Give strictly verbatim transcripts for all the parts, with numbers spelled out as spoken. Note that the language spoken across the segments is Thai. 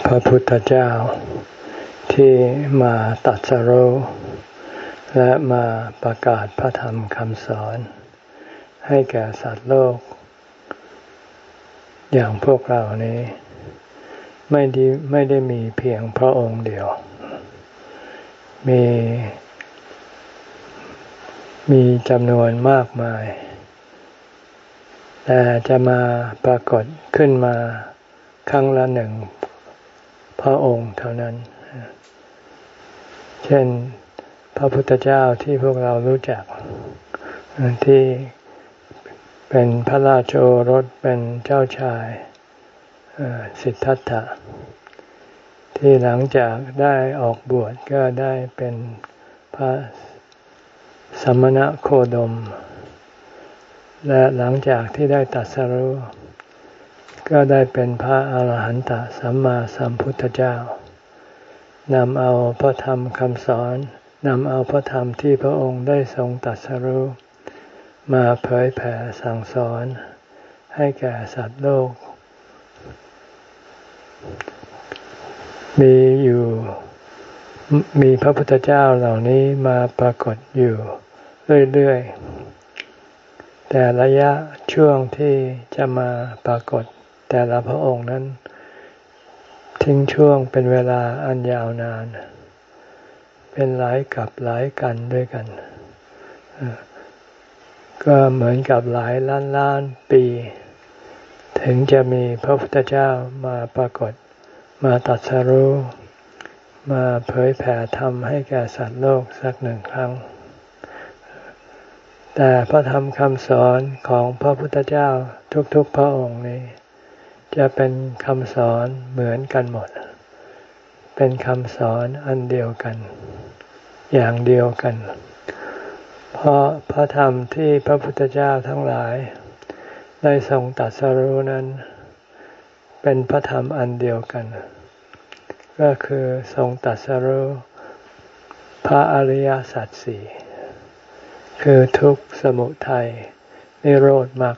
ระพุทธเจ้าที่มาตรัสรู้และมาประกาศพระธรรมคำสอนให้แก่สัตว์โลกอย่างพวกเรานี้ไม่ได้ไม่ได้มีเพียงพระองค์เดียวมีมีจำนวนมากมายแต่จะมาปรากฏขึ้นมาครั้งละหนึ่งพระองค์เท่านั้นเช่นพระพุทธเจ้าที่พวกเรารู้จักที่เป็นพระราชโอรสเป็นเจ้าชายสิทธัตถะที่หลังจากได้ออกบวชก็ได้เป็นพระสมณโคดมและหลังจากที่ได้ตรัสรู้ก็ได้เป็นพระอาหารหันตสัมมาสัมพุทธเจ้านำเอาพระธรรมคำสอนนำเอาพระธรรมที่พระองค์ได้ทรงตรัสรู้มาเผยแผ่สั่งสอนให้แก่สัตว์โลกมีอยู่มีพระพุทธเจ้าเหล่านี้มาปรากฏอยู่เรื่อยๆแต่ระยะช่วงที่จะมาปรากฏแต่ละพระองค์นั้นทิ้งช่วงเป็นเวลาอันยาวนานเป็นหลายกับหลายกันด้วยกันก็เหมือนกับหลายล้านล้านปีถึงจะมีพระพุทธเจ้ามาปรากฏมาตรัสรู้มาเผยแผ่ธรรมให้แก่สัตว์โลกสักหนึ่งครั้งแต่พระธรรมคำสอนของพระพุทธเจ้าทุกๆพระองค์นี้จะเป็นคำสอนเหมือนกันหมดเป็นคำสอนอันเดียวกันอย่างเดียวกันเพราะพระธรรมที่พระพุทธเจ้าทั้งหลายได้ทรงตรัสรู้นั้นเป็นพระธรรมอันเดียวกันก็คือทรงตรัสรู้พระอริยสัจสี่คือทุกข์สมุทัยนิโรธมรรค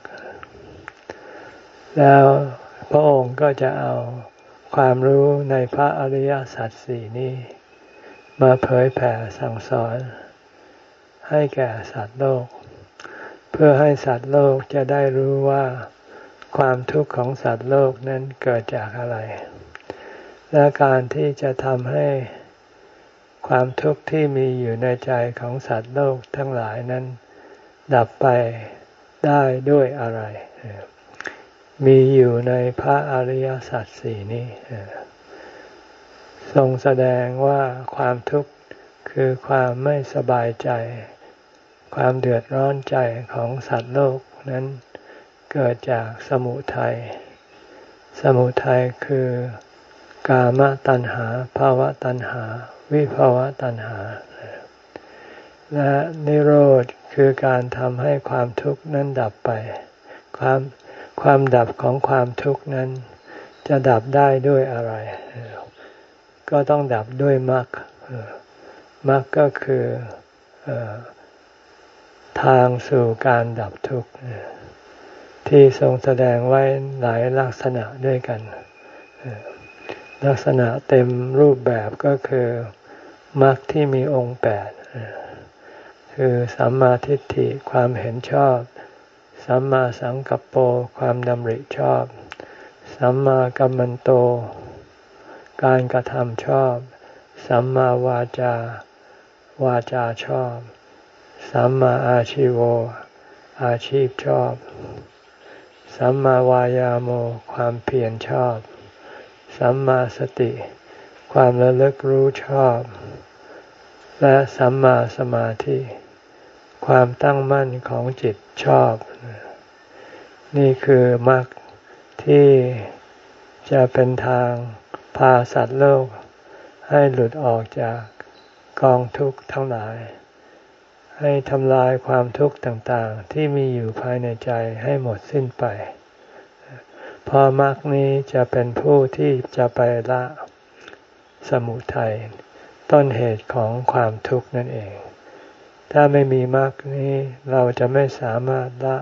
แล้วพระองค์ก็จะเอาความรู้ในพระอริยสัจสี่นี้มาเผยแผ่สั่งสอนให้แก่สัตว์โลกเพื่อให้สัตว์โลกจะได้รู้ว่าความทุกข์ของสัตว์โลกนั้นเกิดจากอะไรและการที่จะทำให้ความทุกข์ที่มีอยู่ในใจของสัตว์โลกทั้งหลายนั้นดับไปได้ด้วยอะไรมีอยู่ในพระอริยสัจสี่นี้ทรงแสดงว่าความทุกข์คือความไม่สบายใจความเดือดร้อนใจของสัตว์โลกนั้นเกิดจากสมุทัยสมุทัยคือกามตัณหาภาวะตัณหาวิภาวะตัณหาและนิโรธคือการทำให้ความทุกข์นั้นดับไปความความดับของความทุกข์นั้นจะดับได้ด้วยอะไรก็ต้องดับด้วยมรรคมรรคก็คือทางสู่การดับทุกข์ที่ทรงแสดงไว้หลายลักษณะด้วยกันลักษณะเต็มรูปแบบก็คือมรรคที่มีองค์แปดคือสัมมาทิฏฐิความเห็นชอบสัมมาสังกัปโปความดำริชอบสัมมากัมมันโตการกระทำชอบสัมมาวาจาวาจาชอบสัมมาอาชีโวอาชีพชอบสัมมาวายาโมความเพียรชอบสัมมาสติความระลึกรู้ชอบและสัมมาสมาธิความตั้งมั่นของจิตชอบนี่คือมรรคที่จะเป็นทางพาสัตว์โลกให้หลุดออกจากกองทุกข์ทั้งหลายให้ทำลายความทุกข์ต่างๆที่มีอยู่ภายในใจให้หมดสิ้นไปเพราะมรรคนี้จะเป็นผู้ที่จะไปละสมุทัยต้นเหตุของความทุกข์นั่นเองถ้าไม่มีมรรคนี้เราจะไม่สามารถละ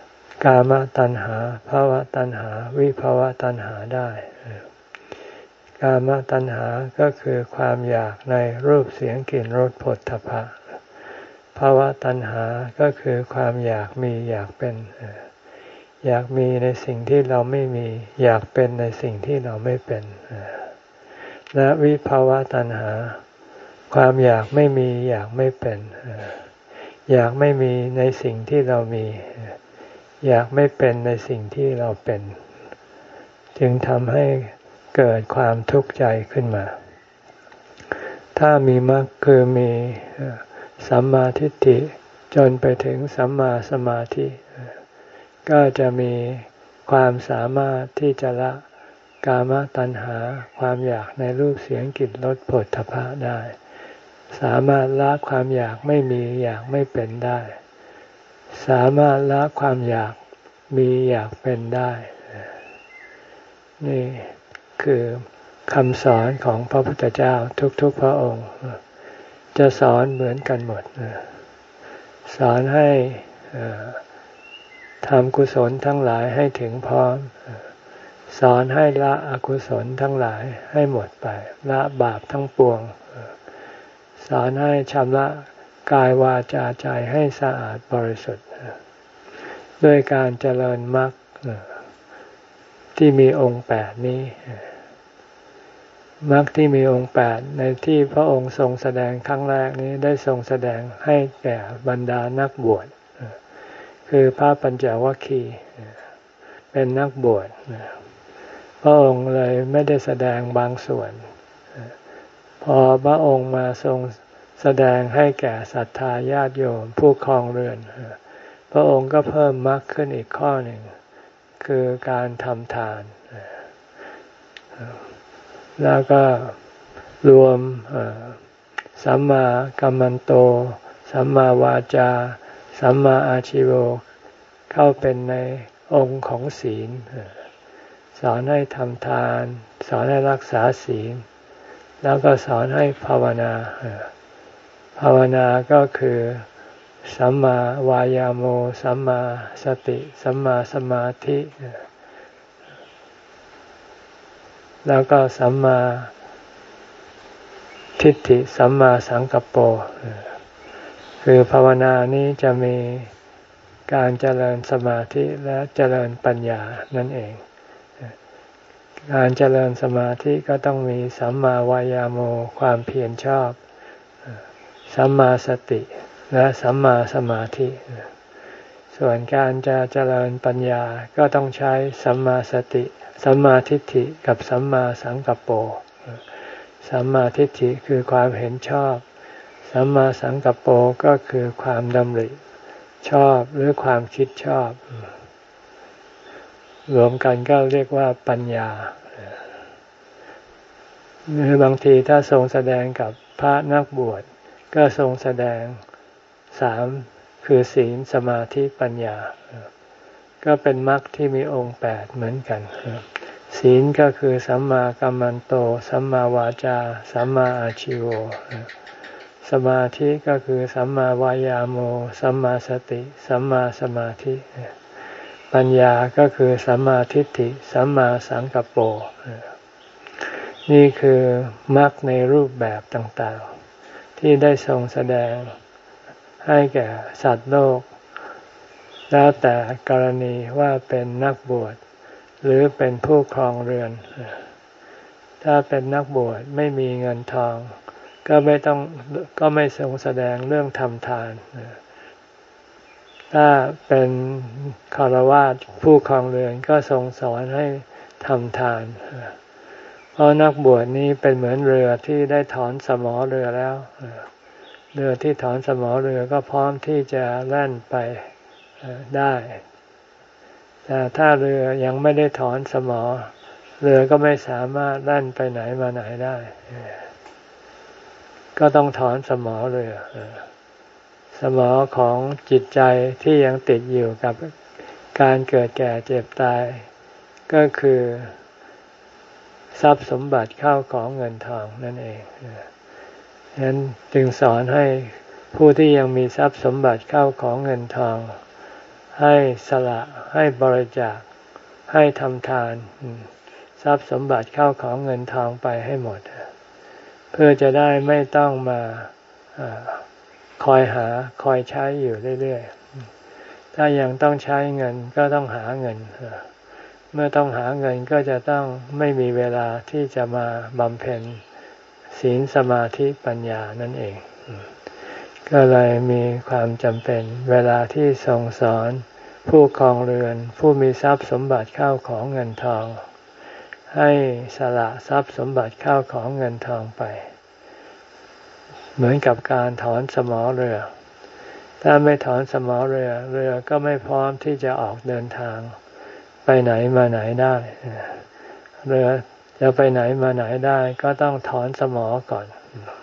กามตัณหาภวตัณหาวิภวตัณหาได้กามตัณหาก็คือความอยากในรูปเสียงกลิ่นรสผลทพะภาวะตัณหาก็คือความอยากมีอยากเป็นอยากมีในสิ่งที่เราไม่มีอยากเป็นในสิ่งที่เราไม่เป็นและวิภาวะตัณหาความอยากไม่มีอยากไม่เป็นอยากไม่มีในสิ่งที่เรามีอยากไม่เป็นในสิ่งที่เราเป็นจึงทำให้เกิดความทุกข์ใจขึ้นมาถ้ามีมรรคคือมีสัมมาทิฏฐิจนไปถึงสัมมาสมาธิก็จะมีความสามารถที่จะละกามตัณหาความอยากในรูปเสียงกลิ่นรสโผฏฐัพพะได้สามารถละความอยากไม่มีอยากไม่เป็นได้สามารถละความอยากมีอยากเป็นได้นี่คือคำสอนของพระพุทธเจ้าทุกๆพระองค์จะสอนเหมือนกันหมดสอนให้ทำกุศลทั้งหลายให้ถึงพร้อมสอนให้ละอกุศลทั้งหลายให้หมดไปละบาปทั้งปวงสอนให้ชำระกายวาจาใจให้สะอาดบริสุทธิ์ด้วยการเจริญมรรคที่มีองค์แปดนี้มรรคที่มีองค์แปดในที่พระองค์ทรงแสดงครั้งแรกนี้ได้ทรงแสดงให้แก่บรรดานักบวชคือพระปัญจวัคคีย์เป็นนักบวชพระองค์เลยไม่ได้แสดงบางส่วนพอพระองค์มาทรงแสดงให้แก่ศรัทธาญาติโยมผู้ครองเรือนพระองค์ก็เพิ่มมรรคขึ้นอีกข้อหนึ่งคือการทำทานแล้วก็รวมสัมมากัมมันโตสัมมาวาจาสัมมาอาชีโวเข้าเป็นในองค์ของศีลสอนให้ทำทานสอนให้รักษาศีลแล้วก็สอนให้ภาวนาภาวนาก็คือสัมมาวายาโมสัมมาสติสัมมาสมาธิแล้วก็สัมมาทิฏฐิสัมมาสังกัปโปคือภาวนานี้จะมีการเจริญสมาธิและเจริญปัญญานั่นเองการเจริญสมาธิก็ต้องมีสัมมาวายาโมความเพียรชอบสัมมาสติและสัมมาสมาธิส่วนการจะเจริญปัญญาก็ต้องใช้สัมมาสติสัมมาทิฏฐิกับสัมมาสังกัปโปสัมมาทิฏฐิคือความเห็นชอบสัมมาสังกัปโปก็คือความดำริชอบหรือความคิดชอบรวมกันก็เรียกว่าปัญญาหรือบางทีถ้าทรงแสดงกับพระนักบวชก็ทรงแสดงสามคือศีลสมาธิปัญญาก็เป็นมรรคที่มีองค์แปดเหมือนกันศีลก็คือสัมมากัมมันโตสัมมาวาจาสัมมาอาชีโวสมาธิก็คือสัมมาวายาโมสัมมาสติสัมมาสมาธิปัญญาก็คือสัมมาทิฏฐิสัมมาสังกัปโปนี่คือมรรคในรูปแบบต่างๆที่ได้ทรงแสดงให้แก่สัตว์โลกแล้วแต่กรณีว่าเป็นนักบวชหรือเป็นผู้ครองเรือนถ้าเป็นนักบวชไม่มีเงินทองก็ไม่ต้องก็ไม่ทรงแสดงเรื่องทำทานถ้าเป็นฆราวาสผู้ครองเรือนก็ทรงสอนให้ทำทานเพราะนักบวชนี้เป็นเหมือนเรือที่ได้ถอนสมอเรือแล้วเรือที่ถอนสมอเรือก็พร้อมที่จะแล่นไปได้แต่ถ้าเรือยังไม่ได้ถอนสมอเรือก็ไม่สามารถแล่นไปไหนมาไหนได้ก็ต้องถอนสมอเรือสมอของจิตใจที่ยังติดอยู่กับการเกิดแก่เจ็บตายก็คือทรัพย์สมบัติเข้าของเงินทองนั่นเองฉะนั้นจึงสอนให้ผู้ที่ยังมีทรัพย์สมบัติเข้าของเงินทองให้สละให้บริจาคให้ทำทานทรัพย์สมบัติเข้าของเงินทองไปให้หมดเพื่อจะได้ไม่ต้องมาคอยหาคอยใช้อยู่เรื่อยๆถ้ายังต้องใช้เงินก็ต้องหาเงินเมื่อต้องหาเงินก็จะต้องไม่มีเวลาที่จะมาบำเพ็ญศีลสมาธิปัญญานั่นเองก็เลยมีความจำเป็นเวลาที่ทรงสอนผู้ครองเรือนผู้มีทรัพย์สมบัติเข้าของเงินทองให้สละทรัพย์สมบัติเข้าของเงินทองไปเหมือนกับการถอนสมอเรือถ้าไม่ถอนสมอเรือเรือก็ไม่พร้อมที่จะออกเดินทางไปไหนมาไหนได้เรือจะไปไหนมาไหนได้ก็ต้องถอนสมอก่อน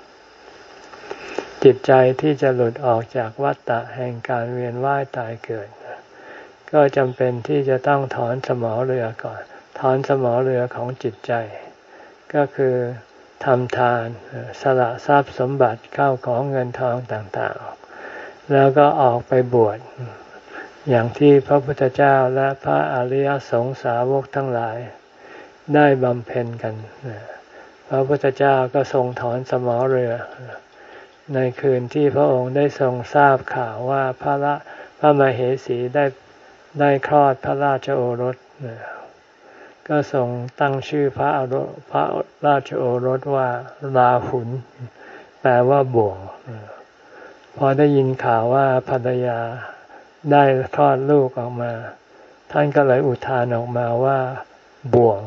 จิตใจที่จะหลุดออกจากวัฏฏะแห่งการเวียนว่ายตายเกิดก็จำเป็นที่จะต้องถอนสมอเรือก่อนถอนสมอเรือของจิตใจก็คือทำทานสละทรัพย์สมบัติเข้าของเงินทองต่างๆแล้วก็ออกไปบวชอย่างที่พระพุทธเจ้าและพระอริยสงสาวกทั้งหลายได้บำเพ็ญกันพระพุทธเจ้าก็ทรงถอนสมอเรือในคืนที่พระองค์ได้ทรงทราบข่าวว่าพระละพระมเหสีได้ได้คลอดพระราชโอรสก็ทรงตั้งชื่อพระอรพระราชโอรสว่าราหุลแปลว่าบ่วงพอได้ยินข่าวว่าภรรยาได้คลอดลูกออกมาท่านก็เลยอุทานออกมาว่าบ่วง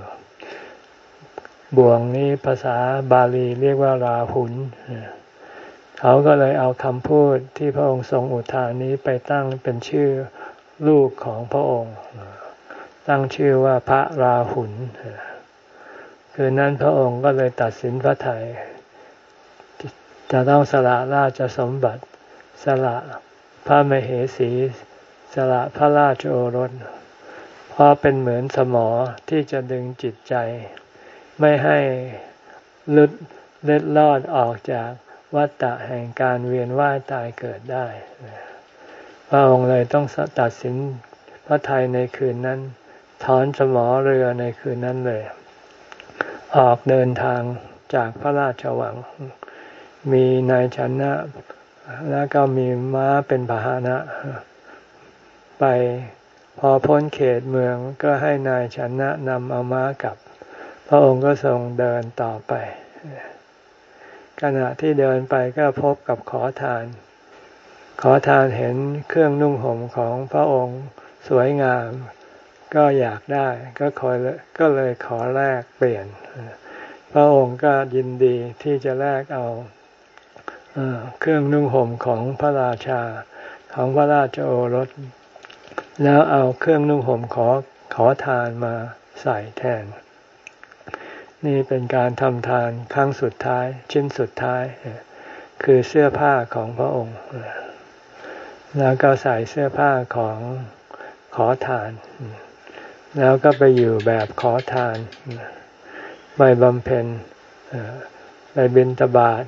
บ่วงนี้ภาษาบาลีเรียกว่าราหุลเขาก็เลยเอาคำพูดที่พระองค์ทรงอุทานนี้ไปตั้งเป็นชื่อลูกของพระองค์ตั้งชื่อว่าพระราหุลคืนนั้นพระองค์ก็เลยตัดสินพระทัยจะต้องสละราชสมบัติสละพระมเหสีสละพระราชโอรสเพราะเป็นเหมือนสมอที่จะดึงจิตใจไม่ให้หลุดเล็ดลอดออกจากวัฏฏะแห่งการเวียนว่ายตายเกิดได้พระองค์เลยต้องตัดสินพระทัยในคืนนั้นถอนสมอเรือในคืนนั้นเลยออกเดินทางจากพระราชวังมีนายชนะแล้วก็มีม้าเป็นพาหนะไปพอพ้นเขตเมืองก็ให้นายชนะนำเอาม้ากลับพระองค์ก็ทรงเดินต่อไปขณะที่เดินไปก็พบกับขอทานขอทานเห็นเครื่องนุ่งห่มของพระองค์สวยงามก็อยากได้ก็คอยก็เลยขอแลกเปลี่ยนพระองค์ก็ยินดีที่จะแลกเอาเครื่องนุ่งห่มของพระราชาของพระราชโอรสแล้วเอาเครื่องนุ่งห่มขอขอทานมาใส่แทนนี่เป็นการทำทานครั้งสุดท้ายชิ้นสุดท้ายคือเสื้อผ้าของพระองค์แล้วก็ใส่เสื้อผ้าของขอทานแล้วก็ไปอยู่แบบขอทานไปบำเพ็ญไปบิณฑบาต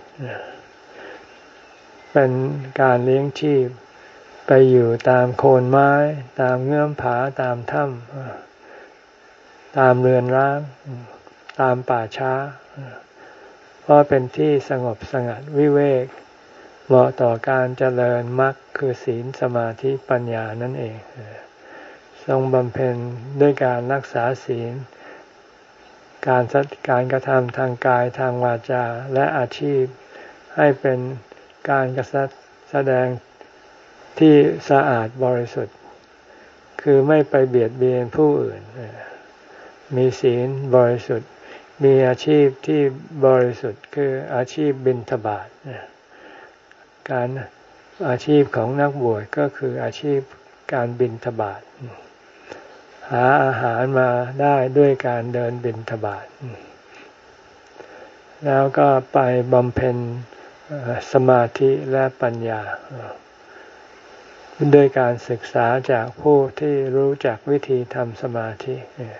เป็นการเลี้ยงชีพไปอยู่ตามโคนไม้ตามเงื่อมผาตามถ้ำตามเรือนร้างตามป่าช้าเพราะเป็นที่สงบสงัดวิเวกเหมาะต่อการเจริญมรรคคือศีลสมาธิปัญญานั่นเองทรงบำเพ็ญด้วยการรักษาศีลการการกระทำทางกายทางวาจาและอาชีพให้เป็นการกระทำแสดงที่สะอาดบริสุทธิ์คือไม่ไปเบียดเบียนผู้อื่นมีศีลบริสุทธิ์มีอาชีพที่บริสุทธิ์คืออาชีพบิณฑบาตการอาชีพของนักบวชก็คืออาชีพการบิณฑบาตหาอาหารมาได้ด้วยการเดินบิณฑบาตแล้วก็ไปบำเพ็ญสมาธิและปัญญาด้วยการศึกษาจากผู้ที่รู้จักวิธีทำสมาธิ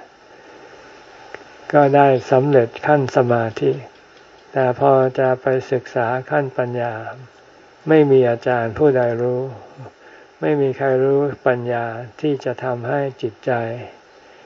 ก็ได้สำเร็จขั้นสมาธิแต่พอจะไปศึกษาขั้นปัญญาไม่มีอาจารย์ผู้ใดรู้ไม่มีใครรู้ปัญญาที่จะทำให้จิตใจ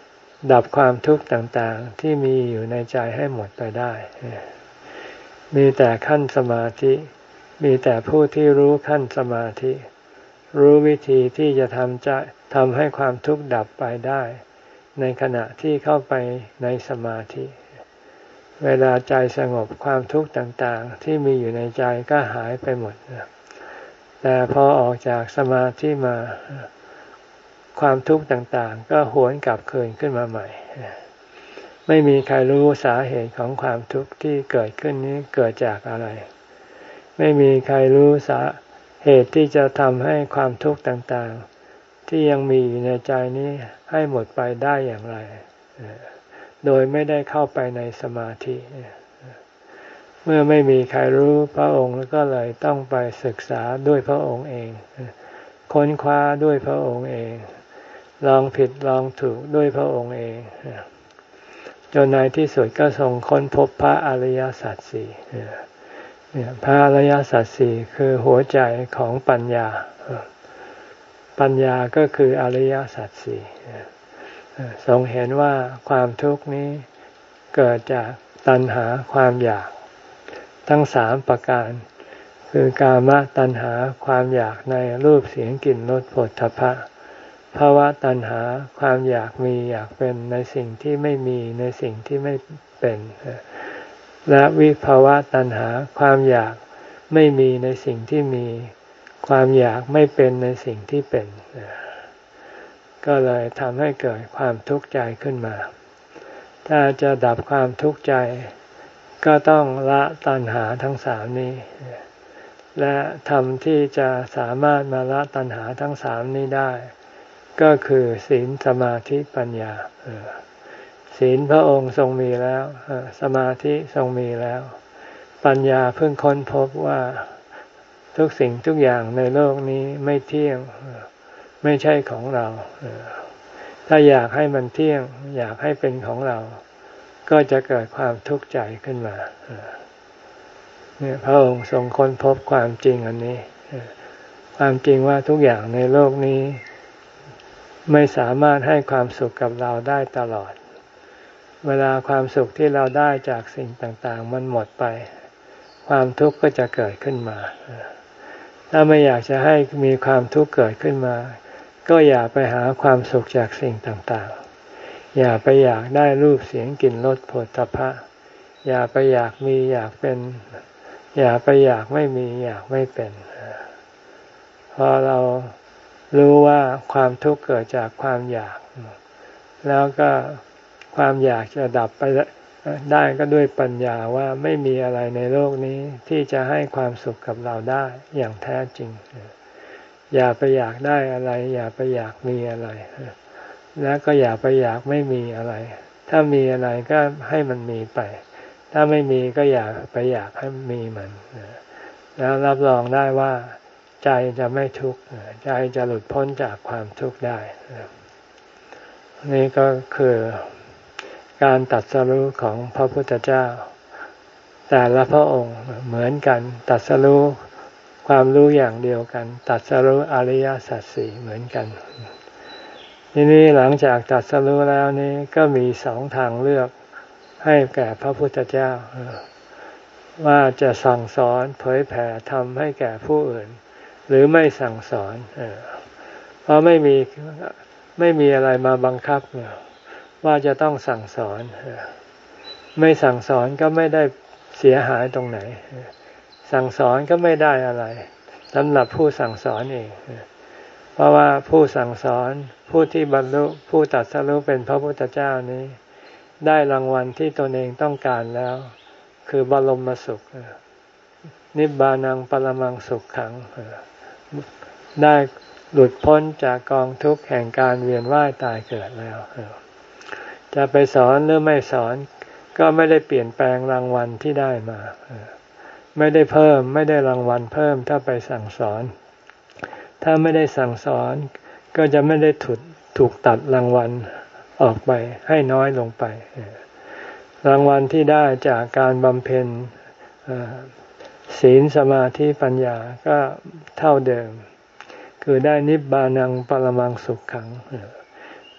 ดับความทุกข์ต่างๆที่มีอยู่ในใจให้หมดไปได้มีแต่ขั้นสมาธิมีแต่ผู้ที่รู้ขั้นสมาธิรู้วิธีที่จะทำจะทำให้ความทุกข์ดับไปได้ในขณะที่เข้าไปในสมาธิเวลาใจสงบความทุกข์ต่างๆที่มีอยู่ในใจก็หายไปหมดแต่พอออกจากสมาธิมาความทุกข์ต่างๆก็หวนกลับคืนขึ้นมาใหม่ไม่มีใครรู้สาเหตุของความทุกข์ที่เกิดขึ้นนี้เกิดจากอะไรไม่มีใครรู้สาเหตุที่จะทำให้ความทุกข์ต่างๆที่ยังมีอยู่ในใจนี้ให้หมดไปได้อย่างไรโดยไม่ได้เข้าไปในสมาธิเมื่อไม่มีใครรู้พระองค์ก็เลยต้องไปศึกษาด้วยพระองค์เองค้นคว้าด้วยพระองค์เองลองผิดลองถูกด้วยพระองค์เองจนในที่สุดก็ทรงค้นพบพระอริยสัจสี่พระอริยสัจสี่คือหัวใจของปัญญาปัญญาก็คืออริยสัจสี่ทรงเห็นว่าความทุกข์นี้เกิดจากตัณหาความอยากทั้งสามประการคือกามตัณหาความอยากในรูปเสียงกลิ่นรสโผฏฐัพพะภวตัณหาความอยากมีอยากเป็นในสิ่งที่ไม่มีในสิ่งที่ไม่เป็นและวิภวตัณหาความอยากไม่มีในสิ่งที่มีความอยากไม่เป็นในสิ่งที่เป็นก็เลยทำให้เกิดความทุกข์ใจขึ้นมาถ้าจะดับความทุกข์ใจก็ต้องละตัณหาทั้งสามนี้และธรรมที่จะสามารถมาละตัณหาทั้งสามนี้ได้ก็คือศีลสมาธิปัญญาศีลพระองค์ทรงมีแล้วสมาธิทรงมีแล้วปัญญาเพิ่งค้นพบว่าทุกสิ่งทุกอย่างในโลกนี้ไม่เที่ยงไม่ใช่ของเราถ้าอยากให้มันเที่ยงอยากให้เป็นของเราก็จะเกิดความทุกข์ใจขึ้นมาเนี่ยพระองค์ทรงค้นพบความจริงอันนี้ความจริงว่าทุกอย่างในโลกนี้ไม่สามารถให้ความสุขกับเราได้ตลอดเวลาความสุขที่เราได้จากสิ่งต่างๆมันหมดไปความทุกข์ก็จะเกิดขึ้นมาถ้าไม่อยากจะให้มีความทุกข์เกิดขึ้นมาก็อย่าไปหาความสุขจากสิ่งต่างๆอย่าไปอยากได้รูปเสียงกลิ่นรสโผฏฐัพพะอย่าไปอยากมีอยากเป็นอย่าไปอยากไม่มีอยากไม่เป็นพอเรารู้ว่าความทุกข์เกิดจากความอยากแล้วก็ความอยากจะดับไปได้ก็ด้วยปัญญาว่าไม่มีอะไรในโลกนี้ที่จะให้ความสุขกับเราได้อย่างแท้จริงอย่าไปอยากได้อะไรอย่าไปอยากมีอะไรแล้วก็อย่าไปอยากไม่มีอะไรถ้ามีอะไรก็ให้มันมีไปถ้าไม่มีก็อย่าไปอยากให้มีมันแล้วรับรองได้ว่าใจจะไม่ทุกข์ใจจะหลุดพ้นจากความทุกข์ได้นี่ก็คือการตรัสรู้ของพระพุทธเจ้าแต่ละพระองค์เหมือนกันตรัสรู้ความรู้อย่างเดียวกันตรัสรู้อริยสัจสี่เหมือนกันทีนี้หลังจากตรัสรู้แล้วนี้ก็มีสองทางเลือกให้แก่พระพุทธเจ้าว่าจะสั่งสอนเผยแผ่ธรรมให้แก่ผู้อื่นหรือไม่สั่งสอนเพราะไม่มีไม่มีอะไรมาบังคับว่าจะต้องสั่งสอนไม่สั่งสอนก็ไม่ได้เสียหายตรงไหนสั่งสอนก็ไม่ได้อะไรสำหรับผู้สั่งสอนเองเพราะว่าผู้สั่งสอนผู้ที่บรรลุผู้ตรัสรู้เป็นพระพุทธเจ้านี้ได้รางวัลที่ตนเองต้องการแล้วคือบรมสุขนิบานังปรมังสุขขังได้หลุดพ้นจากกองทุกข์แห่งการเวียนว่ายตายเกิดแล้วจะไปสอนหรือไม่สอนก็ไม่ได้เปลี่ยนแปลงรางวัลที่ได้มาไม่ได้เพิ่มไม่ได้รางวัลเพิ่มถ้าไปสั่งสอนถ้าไม่ได้สั่งสอนก็จะไม่ได้ถูกถูกตัดรางวัลออกไปให้น้อยลงไปรางวัลที่ได้จากการบำเพ็ญศีลสมาธิปัญญาก็เท่าเดิมคือได้นิบานังปรมังสุขขัง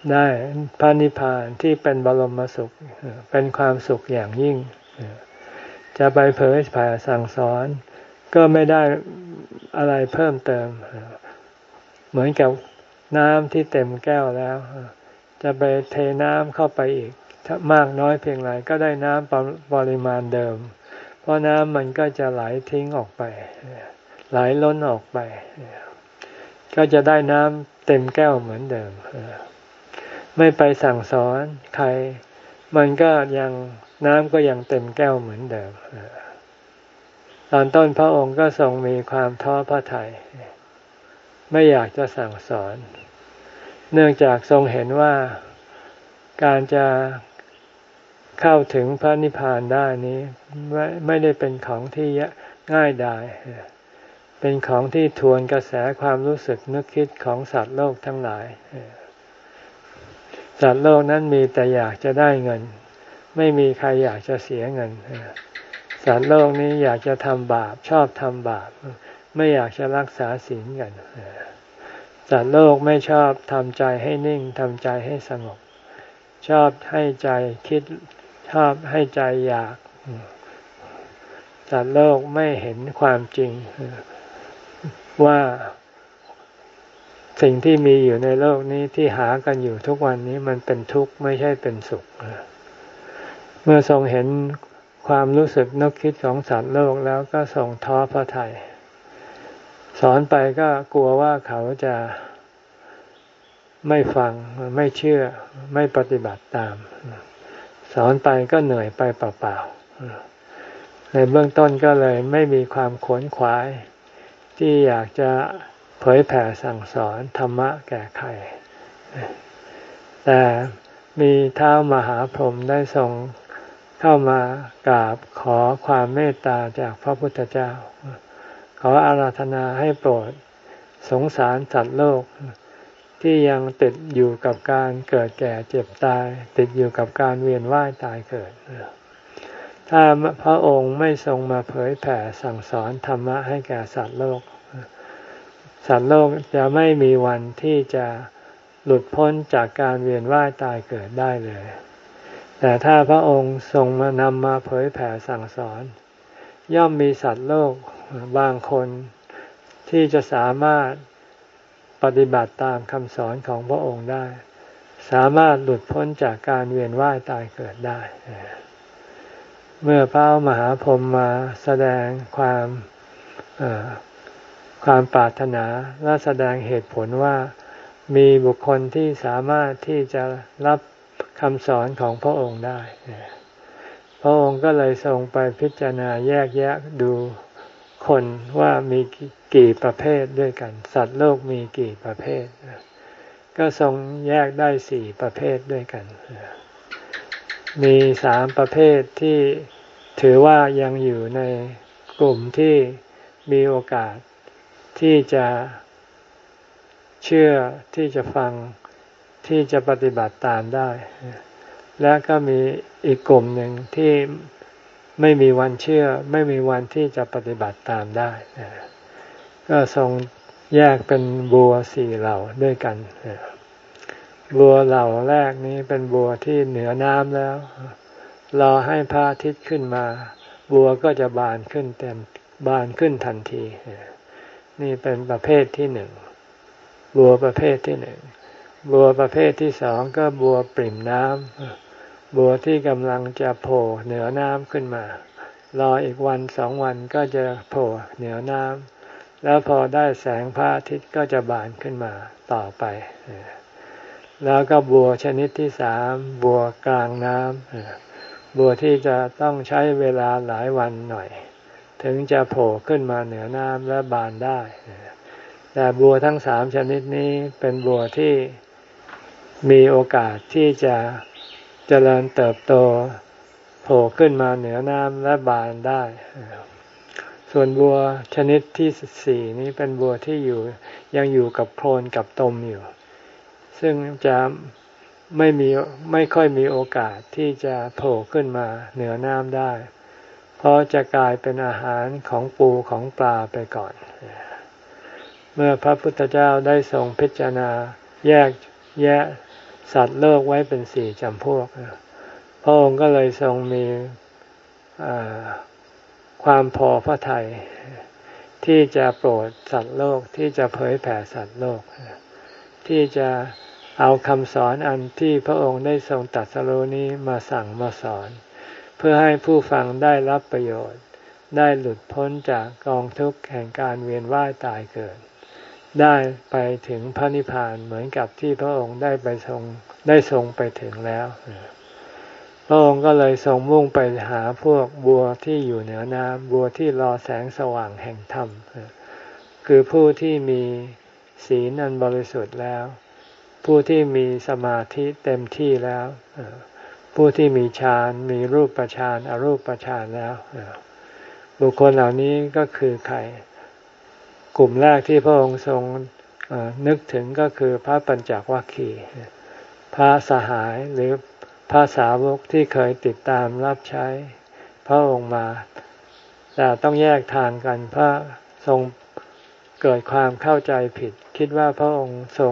ได้พระนิพพานที่เป็นบรมสุขเป็นความสุขอย่างยิ่งจะไปเผยแผ่สั่งสอนก็ไม่ได้อะไรเพิ่มเติมเหมือนกับน้ำที่เต็มแก้วแล้วจะไปเทน้ำเข้าไปอีกมากน้อยเพียงไรก็ได้น้ำปริมาณเดิมเพราะน้ำมันก็จะไหลทิ้งออกไปไหลล้นออกไปก็จะได้น้ำเต็มแก้วเหมือนเดิมไม่ไปสั่งสอนใครมันก็ยังน้ำก็ยังเต็มแก้วเหมือนเดิมตอนต้นพระองค์ก็ทรงมีความท้อพระทัยไม่อยากจะสั่งสอนเนื่องจากทรงเห็นว่าการจะเข้าถึงพระนิพพานได้นี้ไม่ไม่ได้เป็นของที่ง่ายดายเป็นของที่ทวนกระแสความรู้สึกนึกคิดของสัตว์โลกทั้งหลายสัตว์โลกนั้นมีแต่อยากจะได้เงินไม่มีใครอยากจะเสียเงินสัตว์โลกนี้อยากจะทำบาปชอบทำบาปไม่อยากจะรักษาศีลกันสัตว์โลกไม่ชอบทำใจให้นิ่งทำใจให้สงบชอบให้ใจคิดชอบให้ใจอยากสัตว์โลกไม่เห็นความจริงว่าสิ่งที่มีอยู่ในโลกนี้ที่หากันอยู่ทุกวันนี้มันเป็นทุกข์ไม่ใช่เป็นสุขเมื่อทรงเห็นความรู้สึกนึกคิดของสัตว์โลกแล้วก็ทรงท้อพระทัยสอนไปก็กลัวว่าเขาจะไม่ฟังไม่เชื่อไม่ปฏิบัติตามสอนไปก็เหนื่อยไปเปล่าๆในเบื้องต้นก็เลยไม่มีความขวนขวายที่อยากจะเผยแผ่สั่งสอนธรรมะแก่ใครแต่มีท้าวมหาพรหมได้ทรงเข้ามากราบขอความเมตตาจากพระพุทธเจ้าขออาราธนาให้โปรดสงสารสัตว์โลกที่ยังติดอยู่กับการเกิดแก่เจ็บตายติดอยู่กับการเวียนว่ายตายเกิดถ้าพระองค์ไม่ทรงมาเผยแผ่สั่งสอนธรรมะให้แก่สัตว์โลกสัตว์โลกจะไม่มีวันที่จะหลุดพ้นจากการเวียนว่ายตายเกิดได้เลยแต่ถ้าพระองค์ทรงมานำมาเผยแผ่สั่งสอนย่อมมีสัตว์โลกบางคนที่จะสามารถปฏิบัติตามคำสอนของพระองค์ได้สามารถหลุดพ้นจากการเวียนว่ายตายเกิดได้เมื่อพระมหาพรหมมาแสดงความความปรารถนาและแสดงเหตุผลว่ามีบุคคลที่สามารถที่จะรับคำสอนของพระองค์ได้พระองค์ก็เลยทรงไปพิจารณาแยกแยะดูคนว่ามีกี่ประเภทด้วยกันสัตว์โลกมีกี่ประเภทก็ทรงแยกได้สี่ประเภทด้วยกันมีสามประเภทที่ถือว่ายังอยู่ในกลุ่มที่มีโอกาสที่จะเชื่อที่จะฟังที่จะปฏิบัติตามได้และก็มีอีกกลุ่มหนึ่งที่ไม่มีวันเชื่อไม่มีวันที่จะปฏิบัติตามได้ก็ทรงแยกเป็นบัวสี่เหล่าด้วยกันบัวเหล่าแรกนี้เป็นบัวที่เหนือน้ำแล้วรอให้พระอาทิตย์ขึ้นมาบัวก็จะบานขึ้นเต็มบานขึ้นทันทีนี่เป็นประเภทที่หนึ่งบัวประเภทที่หนึ่งบัวประเภทที่สองก็บัวปริ่มน้ำบัวที่กำลังจะโผล่เหนือน้ำขึ้นมารออีกวันสองวันก็จะโผล่เหนือน้ำแล้วพอได้แสงพระอาทิตย์ก็จะบานขึ้นมาต่อไปแล้วก็บัวชนิดที่สามบัวกลางน้ำบัวที่จะต้องใช้เวลาหลายวันหน่อยถึงจะโผล่ขึ้นมาเหนือน้ำและบานได้แต่บัวทั้งสามชนิดนี้เป็นบัวที่มีโอกาสที่จะเจริญเติบโตโผล่ขึ้นมาเหนือน้ำและบานได้ส่วนบัวชนิดที่สี่นี้เป็นบัวที่อยู่ยังอยู่กับโคลนกับตมอยู่ซึ่งจะไม่มีไม่ค่อยมีโอกาสที่จะโผล่ขึ้นมาเหนือน้ำได้เพราะจะกลายเป็นอาหารของปูของปลาไปก่อนเมื่อพระพุทธเจ้าได้ทรงพิจารณาแยกแยะสัตว์โลกไว้เป็นสี่จำพวกพระองค์ก็เลยทรงมีความพอพระทัยที่จะโปรดสัตว์โลกที่จะเผยแผ่สัตว์โลกที่จะเอาคำสอนอันที่พระองค์ได้ทรงตรัสรู้นี้มาสั่งมาสอนเพื่อให้ผู้ฟังได้รับประโยชน์ได้หลุดพ้นจากกองทุกข์แห่งการเวียนว่ายตายเกิดได้ไปถึงพระนิพพานเหมือนกับที่พระองค์ได้ไปทรงได้ทรงไปถึงแล้วพระองค์ก็เลยทรงมุ่งไปหาพวกบัวที่อยู่เหนือน้ำบัวที่รอแสงสว่างแห่งธรรมคือผู้ที่มีศีลอันบริสุทธิ์แล้วผู้ที่มีสมาธิเต็มที่แล้วผู้ที่มีฌานมีรูปฌานอรูปฌานแล้วบุคคลเหล่านี้ก็คือใครกลุ่มแรกที่พระองค์ทรงนึกถึงก็คือพระปัญจวัคคีย์พระสหายหรือพระสาวกที่เคยติดตามรับใช้พระองค์มาแต่ต้องแยกทางกันพระทรงเกิดความเข้าใจผิดคิดว่าพระองค์ทรง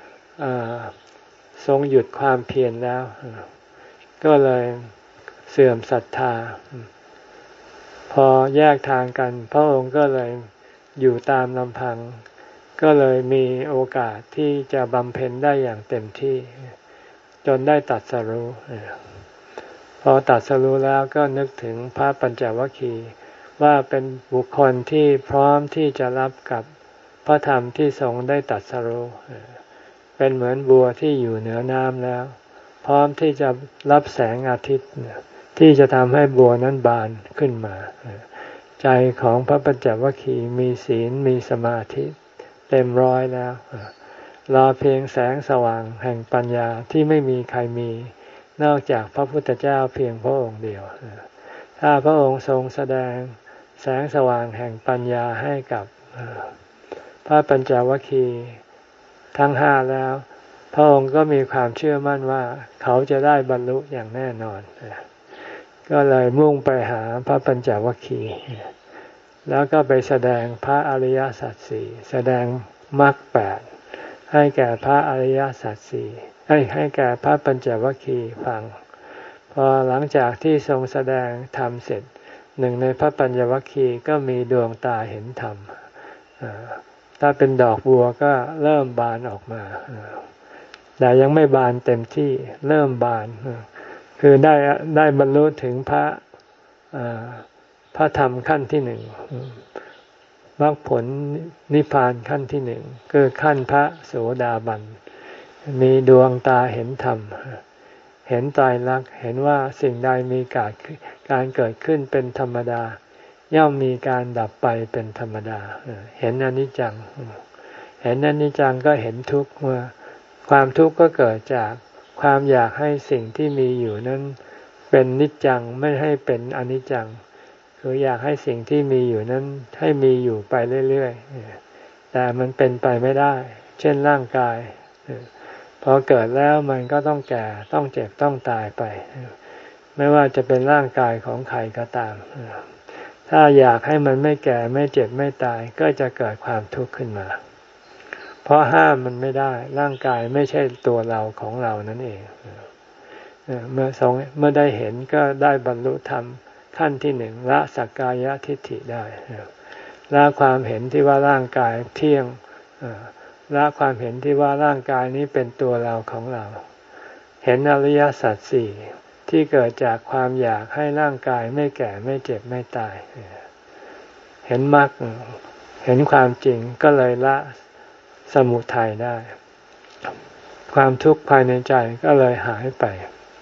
ทรงหยุดความเพียรแล้วก็เลยเสื่อมศรัทธาพอแยกทางกันพระองค์ก็เลยอยู่ตามลำพังก็เลยมีโอกาสที่จะบำเพ็ญได้อย่างเต็มที่จนได้ตรัสรู้พอตรัสรู้แล้วก็นึกถึงพระปัญจวัคคีย์ว่าเป็นบุคคลที่พร้อมที่จะรับกับพระธรรมที่ทรงได้ตรัสรู้เป็นเหมือนบัวที่อยู่เหนือน้ำแล้วพร้อมที่จะรับแสงอาทิตย์ที่จะทำให้บัวนั้นบานขึ้นมาใจของพระปัญจวัคคีย์มีศีลมีสมาธิเต็มร้อยแล้วรอเพียงแสงสว่างแห่งปัญญาที่ไม่มีใครมีนอกจากพระพุทธเจ้าเพียงพระองค์เดียวถ้าพระองค์ทรงแสดงแสงสว่างแห่งปัญญาให้กับพระปัญจวัคคีย์ทั้งห้าแล้วพระองค์ก็มีความเชื่อมั่นว่าเขาจะได้บรรลุอย่างแน่นอนก็เลยมุ่งไปหาพระปัญจวัคคีย์แล้วก็ไปแสดงพระอริยสัจสี่แสดงมรรคแปดให้แก่พระอริยสัจสี่ให้ให้แก่พระปัญจวัคคีย์ฟังพอหลังจากที่ทรงแสดงธรรมเสร็จหนึ่งในพระปัญจวัคคีย์ก็มีดวงตาเห็นธรรมถ้าเป็นดอกบัวก็เริ่มบานออกมาแต่ยังไม่บานเต็มที่เริ่มบานคือได้ได้บรรลุถึงพระพระธรรมขั้นที่หนึ่งมรรคผลนิพพานขั้นที่หนึ่งคือขั้นพระโสดาบันมีดวงตาเห็นธรรมเห็นไตรลักษณ์เห็นว่าสิ่งใดมีการการเกิดขึ้นเป็นธรรมดาย่อมมีการดับไปเป็นธรรมดาเห็นอนิจจังเห็นอนิจจังก็เห็นทุกข์ว่าความทุกข์ก็เกิดจากความอยากให้สิ่งที่มีอยู่นั้นเป็นนิจจังไม่ให้เป็นอนิจจังคืออยากให้สิ่งที่มีอยู่นั้นให้มีอยู่ไปเรื่อยๆแต่มันเป็นไปไม่ได้เช่นร่างกายพอเกิดแล้วมันก็ต้องแก่ต้องเจ็บต้องตายไปไม่ว่าจะเป็นร่างกายของใครก็ตามถ้าอยากให้มันไม่แก่ไม่เจ็บไม่ตายก็จะเกิดความทุกข์ขึ้นมาเพราะห้ามมันไม่ได้ร่างกายไม่ใช่ตัวเราของเรานั่นเองเมื่อสองเมื่อได้เห็นก็ได้บรรลุธรรมขั้นที่หนึ่งละสักกายทิฏฐิได้ละความเห็นที่ว่าร่างกายเที่ยงละความเห็นที่ว่าร่างกายนี้เป็นตัวเราของเราเห็นอริยสัจสี่ที่เกิดจากความอยากให้ร่างกายไม่แก่ไม่เจ็บไม่ตายเห็นมรรคเห็นความจริงก็เลยละสมุทัยได้ความทุกข์ภายในใจก็เลยหายไป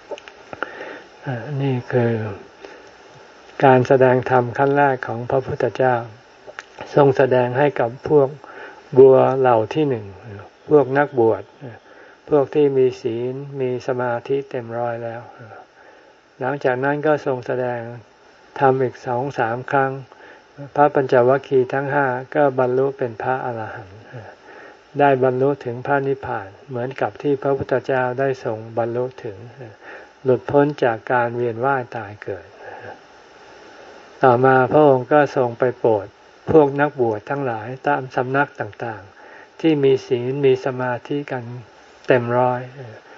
นี่คือการแสดงธรรมขั้นแรกของพระพุทธเจ้าทรงแสดงให้กับพวกบัวเหล่าที่หนึ่งพวกนักบวชพวกที่มีศีลมีสมาธิเต็มร้อยแล้วหลังจากนั้นก็ทรงแสดงธรรมอีกสองสามครั้งพระปัญจวัคคีย์ทั้งห้าก็บรรลุเป็นพระอรหันต์ได้บรรลุถึงพระนิพพานเหมือนกับที่พระพุทธเจ้าได้ทรงบรรลุถึงหลุดพ้นจากการเวียนว่ายตายเกิดต่อมาพระองค์ก็ทรงไปโปรดพวกนักบวชทั้งหลายตามสำนักต่างๆที่มีศีลมีสมาธิกันเต็มร้อย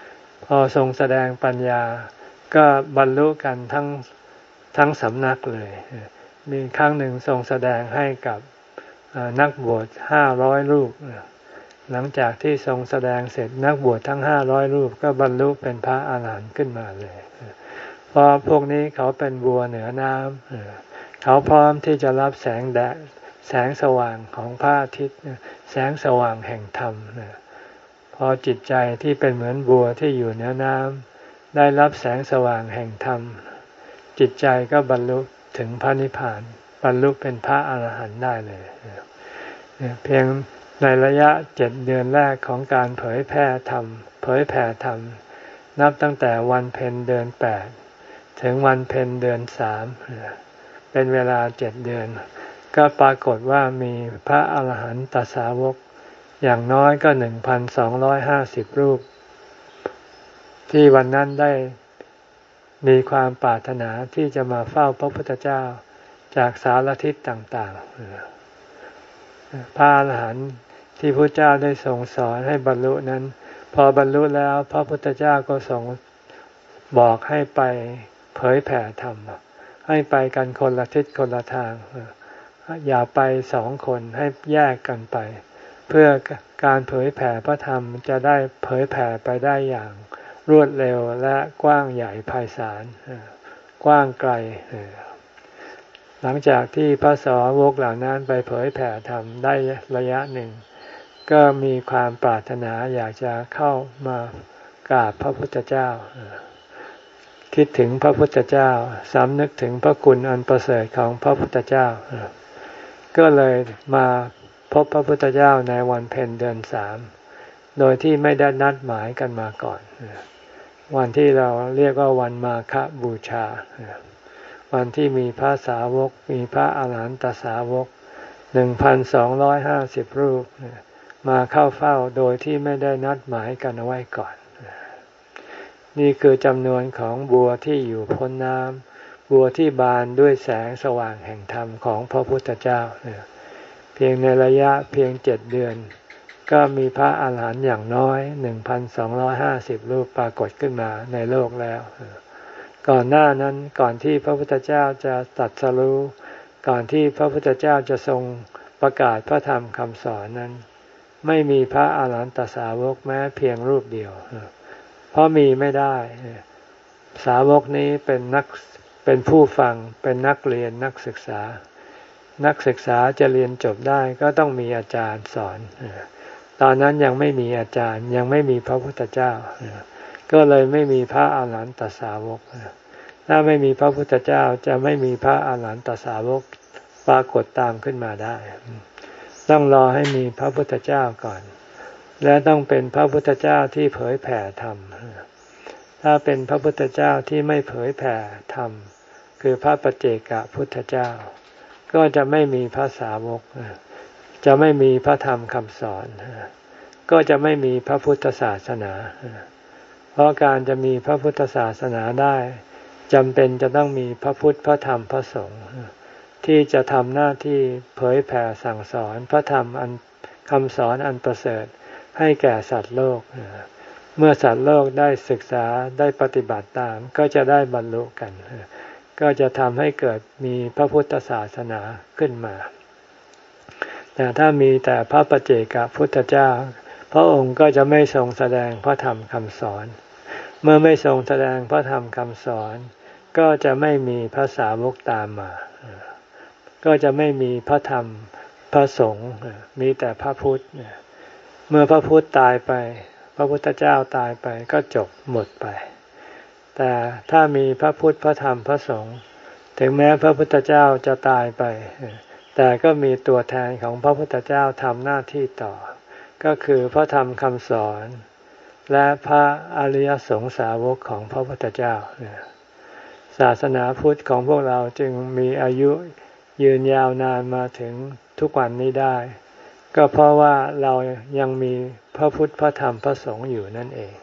อทรงแสดงปัญญาก็บรรลุกันทั้งทั้งสำนักเลยมีครั้งหนึ่งทรงแสดงให้กับนักบวชห้าร้อยรูปหลังจากที่ทรงแสดงเสร็จนักบวชทั้งห้าร้อยรูปก็บรรลุเป็นพระอาหารหันต์ขึ้นมาเลยเพราะพวกนี้เขาเป็นบัวเหนือน้ำเขาพร้อมที่จะรับแสงแดดแสงสว่างของพระอาทิตย์แสงสว่างแห่งธรรมพอจิตใจที่เป็นเหมือนบัวที่อยู่เหนือน้ำได้รับแสงสว่างแห่งธรรมจิตใจก็บรรลุถึงพระนิพพานบรรลุเป็นพระอรหันต์ได้เลยเพียงในระยะเจ็ดเดือนแรกของการเผยแพร่ธรรมเผยแผ่ธรรมนับตั้งแต่วันเพ็ญเดือนแปดถึงวันเพ็ญเดือนสามเป็นเวลาเจ็ดเดือนก็ปรากฏว่ามีพระอาหารหันตสาวกอย่างน้อยก็หนึ่งพันสองร้อยห้าสิบรูปที่วันนั้นได้มีความปรารถนาที่จะมาเฝ้าพระพุทธเจ้าจากสารทิศต่างๆพระอาหารหันต์ที่พระเจ้าได้ทรงสอนให้บรรลุนั้นพอบรรลุแล้วพระพุทธเจ้าก็ทรงบอกให้ไปเผยแผ่ธรรมให้ไปกันคนละทิศคนละทางอย่าไปสองคนให้แยกกันไปเพื่อการเผยแผ่พระธรรมจะได้เผยแผ่ไปได้อย่างรวดเร็วและกว้างใหญ่ไพศาลกว้างไกลหลังจากที่พระสาวกเหล่านั้นไปเผยแผ่ธรรมได้ระยะหนึ่งก็มีความปรารถนาอยากจะเข้ามากราบพระพุทธเจ้าคิดถึงพระพุทธเจ้าสำนึกถึงพระคุณอันประเสริฐของพระพุทธเจ้าก็เลยมาพบพระพุทธเจ้าในวันเพ็ญเดือนสามโดยที่ไม่ได้นัดหมายกันมาก่อนวันที่เราเรียกว่าวันมาฆบูชาวันที่มีพระสาวกมีพระอาหารหันตสาวกหนึ่งพันสองร้อยห้าสิบรูปมาเข้าเฝ้าโดยที่ไม่ได้นัดหมายกันเอาไว้ก่อนนี่คือจำนวนของบัวที่อยู่พ้นน้ำบัวที่บานด้วยแสงสว่างแห่งธรรมของพระพุทธเจ้าเพียงในระยะเพียงเจ็ดเดือนก็มีพระอาหารหันต์อย่างน้อย หนึ่งพันสองร้อยห้าสิบ รูปปรากฏขึ้นมาในโลกแล้วก่อนหน้านั้นก่อนที่พระพุทธเจ้าจะตรัสรู้ก่อนที่พระพุทธเจ้าจะทรงประกาศพระธรรมคำสอนนั้นไม่มีพระอาหารหันตสาวกแม้เพียงรูปเดียวเพราะมีไม่ได้สาวกนี้เป็นนักเป็นผู้ฟังเป็นนักเรียนนักศึกษานักศึกษาจะเรียนจบได้ก็ต้องมีอาจารย์สอนตอนนั้นยังไม่มีอาจารย์ยังไม่มีพระพุทธเจ้าก็เลยไม่มีพระอาหารหันตสาวกถ้าไม่มีพระพุทธเจ้าจะไม่มีพระอาหารหันตสาวกปรากฏตามขึ้นมาได้ต้องรอให้มีพระพุทธเจ้าก่อนและต้องเป็นพระพุทธเจ้าที่เผยแผ่ธรรมถ้าเป็นพระพุทธเจ้าที่ไม่เผยแผ่ธรรมคือพระปัจเจกพุทธเจ้าก็จะไม่มีพระสาวกจะไม่มีพระธรรมคำสอนก็จะไม่มีพระพุทธศาสนาเพราะการจะมีพระพุทธศาสนาได้จำเป็นจะต้องมีพระพุทธพระธรรมพระสงฆ์ที่จะทำหน้าที่เผยแผ่สั่งสอนพระธรรมอันคำสอนอันประเสริฐให้แก่สัตว์โลกเมื่อสัตว์โลกได้ศึกษาได้ปฏิบัติตามก็จะได้บรรลุกันก็จะทำให้เกิดมีพระพุทธศาสนาขึ้นมาแต่ถ้ามีแต่พระปัจเจกพุทธเจ้าพระองค์ก็จะไม่ทรงแสดงพระธรรมคำสอนเมื่อไม่ทรงแสดงพระธรรมคำสอนก็จะไม่มีพระสาวกตามมาก็จะไม่มีพระธรรมพระสงฆ์มีแต่พระพุทธเมื่อพระพุทธตายไปพระพุทธเจ้าตายไปก็จบหมดไปแต่ถ้ามีพระพุทธพระธรรมพระสงฆ์ถึงแม้พระพุทธเจ้าจะตายไปแต่ก็มีตัวแทนของพระพุทธเจ้าทำหน้าที่ต่อก็คือพระธรรมคำสอนและพระอริยสงสาวกของพระพุทธเจ้าศาสนาพุทธของพวกเราจึงมีอายุยืนยาวนานมาถึงทุกวันนี้ได้ก็เพราะว่าเรายังมีพระพุทธพระธรรมพระสงฆ์อยู่นั่นเอง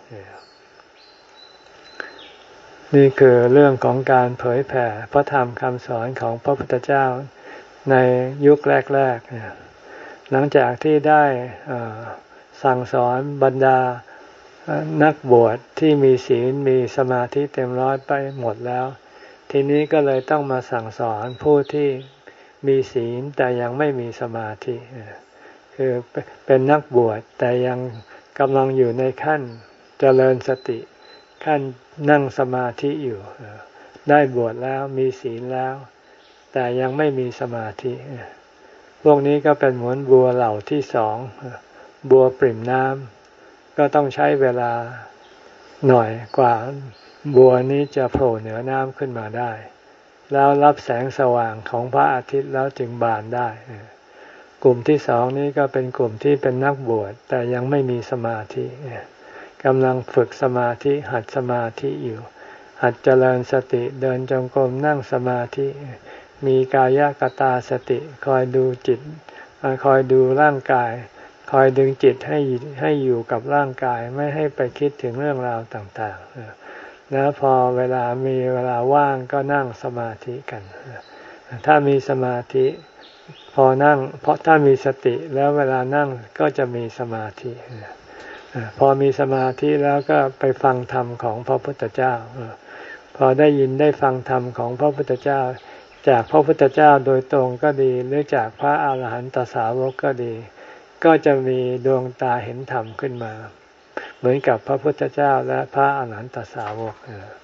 นี่คือเรื่องของการเผยแผ่พระธรรมคำสอนของพระพุทธเจ้าในยุคแรกๆหลังจากที่ได้สั่งสอนบรรดานักบวชที่มีศีลมีสมาธิเต็มร้อยไปหมดแล้วทีนี้ก็เลยต้องมาสั่งสอนผู้ที่มีศีลแต่ยังไม่มีสมาธิคือเป็นนักบวชแต่ยังกำลังอยู่ในขั้นเจริญสติขั้นนั่งสมาธิอยู่ได้บวชแล้วมีศีลแล้วแต่ยังไม่มีสมาธิพวกนี้ก็เป็นเหมือนบัวเหล่าที่สองบัวปริ่มน้ำก็ต้องใช้เวลาหน่อยกว่าบัวนี้จะโผล่เหนือน้ำขึ้นมาได้แล้วรับแสงสว่างของพระอาทิตย์แล้วจึงบานได้กลุ่มที่สองนี้ก็เป็นกลุ่มที่เป็นนักบวชแต่ยังไม่มีสมาธิกำลังฝึกสมาธิหัดสมาธิอยู่หัดเจริญสติเดินจงกรมนั่งสมาธิมีกายกตาสติคอยดูจิตคอยดูร่างกายคอยดึงจิตให้ให้อยู่กับร่างกายไม่ให้ไปคิดถึงเรื่องราวต่างๆแล้วพอเวลามีเวลาว่างก็นั่งสมาธิกันถ้ามีสมาธิพอนั่งเพราะถ้ามีสติแล้วเวลานั่งก็จะมีสมาธิพอมีสมาธิแล้วก็ไปฟังธรรมของพระพุทธเจ้าพอได้ยินได้ฟังธรรมของพระพุทธเจ้าจากพระพุทธเจ้าโดยตรงก็ดีหรือจากพระอาหารหันตสาวกก็ดีก็จะมีดวงตาเห็นธรรมขึ้นมาเหมือนกับพระพุทธเจ้าและพระอาหารหันตสาวก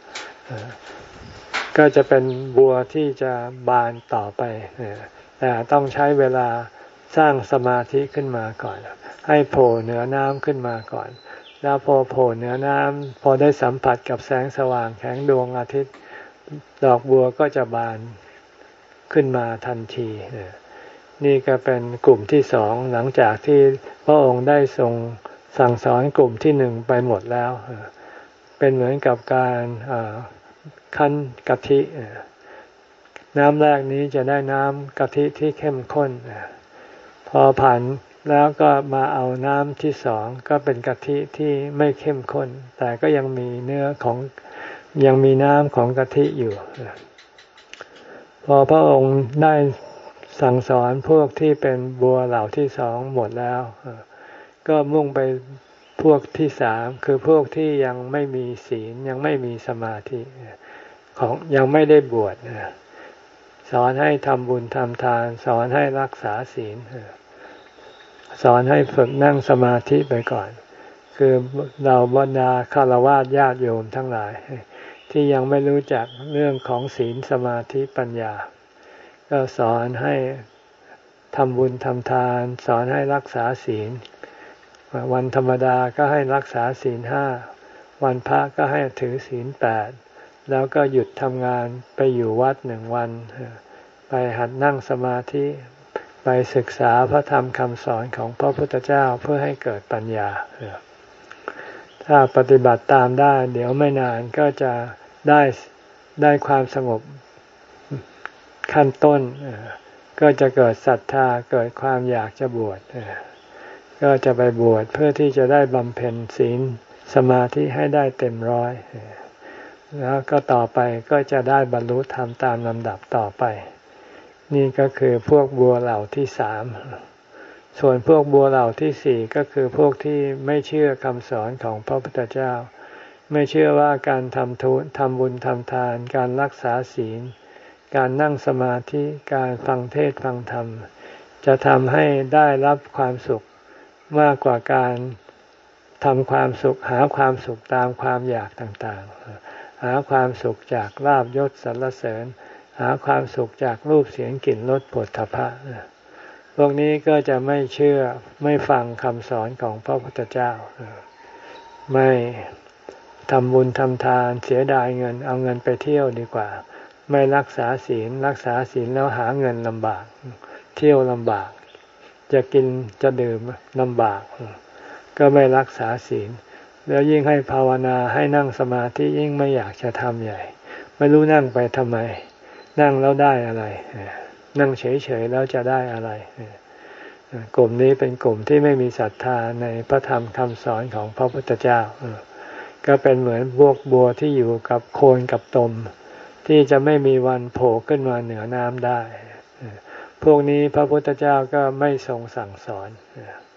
ก็จะเป็นบัวที่จะบานต่อไปแต่ต้องใช้เวลาสร้างสมาธิขึ้นมาก่อนให้โผล่เหนือน้ำขึ้นมาก่อนแล้วพอโผล่เหนือน้ำพอได้สัมผัสกับแสงสว่างแข็งดวงอาทิตย์ดอกบัวก็จะบานขึ้นมาทันทีนี่ก็เป็นกลุ่มที่สองหลังจากที่พระองค์ได้ทรงสั่งสอนกลุ่มที่หนึ่งไปหมดแล้วเป็นเหมือนกับการคั้นกะทิน้ำแรกนี้จะได้น้ำกะทิที่เข้มข้นพอผ่านแล้วก็มาเอาน้ำที่สองก็เป็นกะทิที่ไม่เข้มข้นแต่ก็ยังมีเนื้อของยังมีน้ำของกะทิอยู่พอพระองค์ได้สั่งสอนพวกที่เป็นบัวเหล่าที่สองหมดแล้วก็มุ่งไปพวกที่สามคือพวกที่ยังไม่มีศีลยังไม่มีสมาธิของยังไม่ได้บวชสอนให้ทำบุญทำทานสอนให้รักษาศีลสอนให้ฝึกนั่งสมาธิไปก่อนคือเราบรรดาฆราวาสญาติโยมทั้งหลายที่ยังไม่รู้จักเรื่องของศีลสมาธิปัญญาก็สอนให้ทำบุญทำทานสอนให้รักษาศีลวันธรรมดาก็ให้รักษาศีลห้าวันพระก็ให้ถือศีลแปดแล้วก็หยุดทำงานไปอยู่วัดหนึ่งวันไปหัดนั่งสมาธิไปศึกษาพระธรรมคำสอนของพระพุทธเจ้าเพื่อให้เกิดปัญญาถ้าปฏิบัติตามได้เดี๋ยวไม่นานก็จะได้ได้ความสงบขั้นต้นก็จะเกิดศรัทธาเกิดความอยากจะบวชก็จะไปบวชเพื่อที่จะได้บำเพ็ญศีลสมาธิให้ได้เต็มร้อยแล้วก็ต่อไปก็จะได้บรรลุธรรมตามลำดับต่อไปนี่ก็คือพวกบัวเหล่าที่สามส่วนพวกบัวเหล่าที่สี่ก็คือพวกที่ไม่เชื่อคำสอนของพระพุทธเจ้าไม่เชื่อว่าการทำทุนทำบุญทำทานการรักษาศีลการนั่งสมาธิการฟังเทศน์ฟังธรรมจะทำให้ได้รับความสุขมากกว่าการทำความสุขหาความสุขตามความอยากต่างๆหาความสุขจากลาภยศสรรเสริญหาความสุขจากรูปเสียงกลิ่นรสโผฏฐัพพะพวกนี้ก็จะไม่เชื่อไม่ฟังคำสอนของพระพุทธเจ้าไม่ทำบุญทำทานเสียดายเงินเอาเงินไปเที่ยวดีกว่าไม่รักษาศีลรักษาศีลแล้วหาเงินลำบากเที่ยวลำบากจะกินจะดื่มลำบากก็ไม่รักษาศีลแล้วยิ่งให้ภาวนาให้นั่งสมาธิยิ่งไม่อยากจะทำใหญ่ไม่รู้นั่งไปทำไมนั่งแล้วได้อะไรนั่งเฉยๆแล้วจะได้อะไรกลุ่มนี้เป็นกลุ่มที่ไม่มีศรัทธาในพระธรรมคำสอนของพระพุทธเจ้าก็เป็นเหมือนพวกบัวที่อยู่กับโคลนกับตมที่จะไม่มีวันโผล่ขึ้นมาเหนือน้ำได้พวกนี้พระพุทธเจ้าก็ไม่ทรงสั่งสอน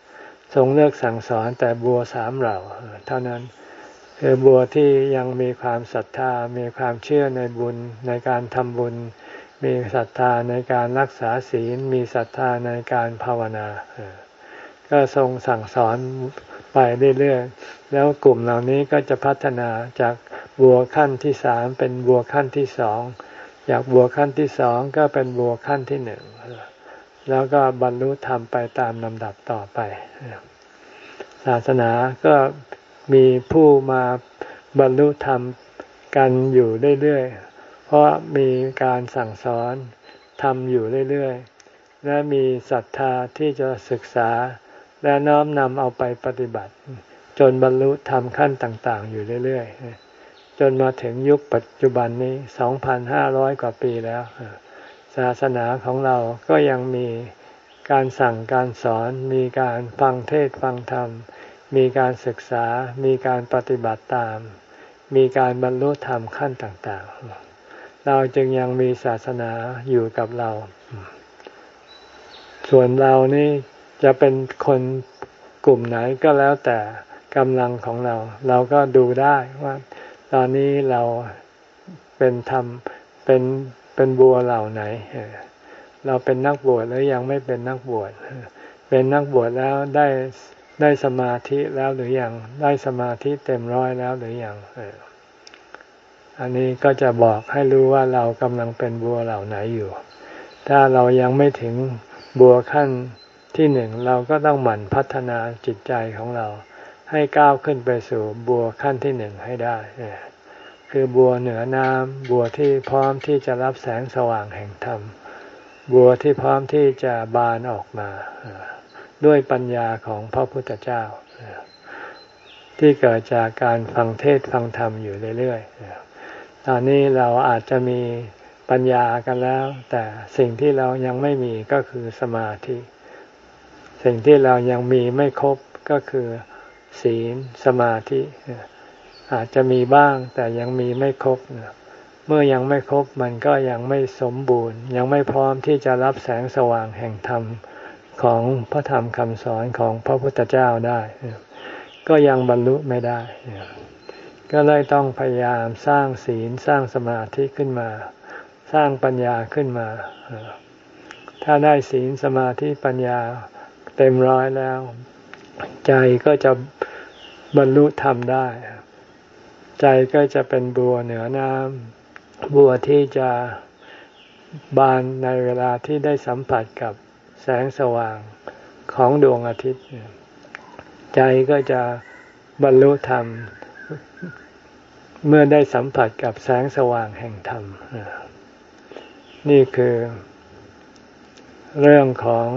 ทรงเลิกสั่งสอนแต่บัวสามเหล่าเท่านั้นคือบัวที่ยังมีความศรัทธามีความเชื่อในบุญในการทำบุญมีศรัทธาในการรักษาศีลมีศรัทธาในการภาวนาก็ทรงสั่งสอนไปเรื่อยๆแล้วกลุ่มเหล่านี้ก็จะพัฒนาจากบัวขั้นที่สามเป็นบัวขั้นที่สองจากบัวขั้นที่สองก็เป็นบัวขั้นที่หนึ่งแล้วก็บรรลุธรรมไปตามลำดับต่อไปศาสนาก็มีผู้มาบรรลุธรรมกันอยู่เรื่อยๆเพราะมีการสั่งสอนทำอยู่เรื่อยๆและมีศรัทธาที่จะศึกษาและน้อมนำเอาไปปฏิบัติจนบรรลุธรรมขั้นต่างๆอยู่เรื่อยๆจนมาถึงยุคปัจจุบันนี้ สองพันห้าร้อย กว่าปีแล้วศาสนาของเราก็ยังมีการสั่งการสอนมีการฟังเทศน์ฟังธรรมมีการศึกษามีการปฏิบัติตามมีการบรรลุธรรมขั้นต่างๆเราจึงยังมีศาสนาอยู่กับเราส่วนเรานี่จะเป็นคนกลุ่มไหนก็แล้วแต่กำลังของเราเราก็ดูได้ว่าตอนนี้เราเป็นธรรมเป็นเป็นบัวเหล่าไหนเราเป็นนักบวชหรือยังไม่เป็นนักบวชเป็นนักบวชแล้วได้ได้สมาธิแล้วหรือยังได้สมาธิเต็มร้อยแล้วหรือยังอันนี้ก็จะบอกให้รู้ว่าเรากำลังเป็นบัวเหล่าไหนอยู่ถ้าเรายังไม่ถึงบัวขั้นที่หนึ่งเราก็ต้องหมั่นพัฒนาจิตใจของเราให้ก้าวขึ้นไปสู่บัวขั้นที่หนึ่งให้ได้คือบัวเหนือน้ำบัวที่พร้อมที่จะรับแสงสว่างแห่งธรรมบัวที่พร้อมที่จะบานออกมาด้วยปัญญาของพระพุทธเจ้าที่เกิดจากการฟังเทศน์ฟังธรรมอยู่เรื่อยๆตอนนี้เราอาจจะมีปัญญากันแล้วแต่สิ่งที่เรายังไม่มีก็คือสมาธิสิ่งที่เรายังมีไม่ครบก็คือศีลสมาธิอาจจะมีบ้างแต่ยังมีไม่ครบเมื่อยังไม่ครบมันก็ยังไม่สมบูรณ์ยังไม่พร้อมที่จะรับแสงสว่างแห่งธรรมของพระธรรมคำสอนของพระพุทธเจ้าได้ก็ยังบรรลุไม่ได้ก็เลยต้องพยายามสร้างศีลสร้างสมาธิขึ้นมาสร้างปัญญาขึ้นมาถ้าได้ศีลสมาธิปัญญาเต็มร้อยแล้วใจก็จะบรรลุธรรมได้ใจก็จะเป็นบัวเหนือน้ำบัวที่จะบานในเวลาที่ได้สัมผัสกับแสงสว่างของดวงอาทิตย์ใจก็จะบรรลุธรรมเมื่อได้สัมผัสกับแสงสว่างแห่งธรรมนี่คือเรื่องของ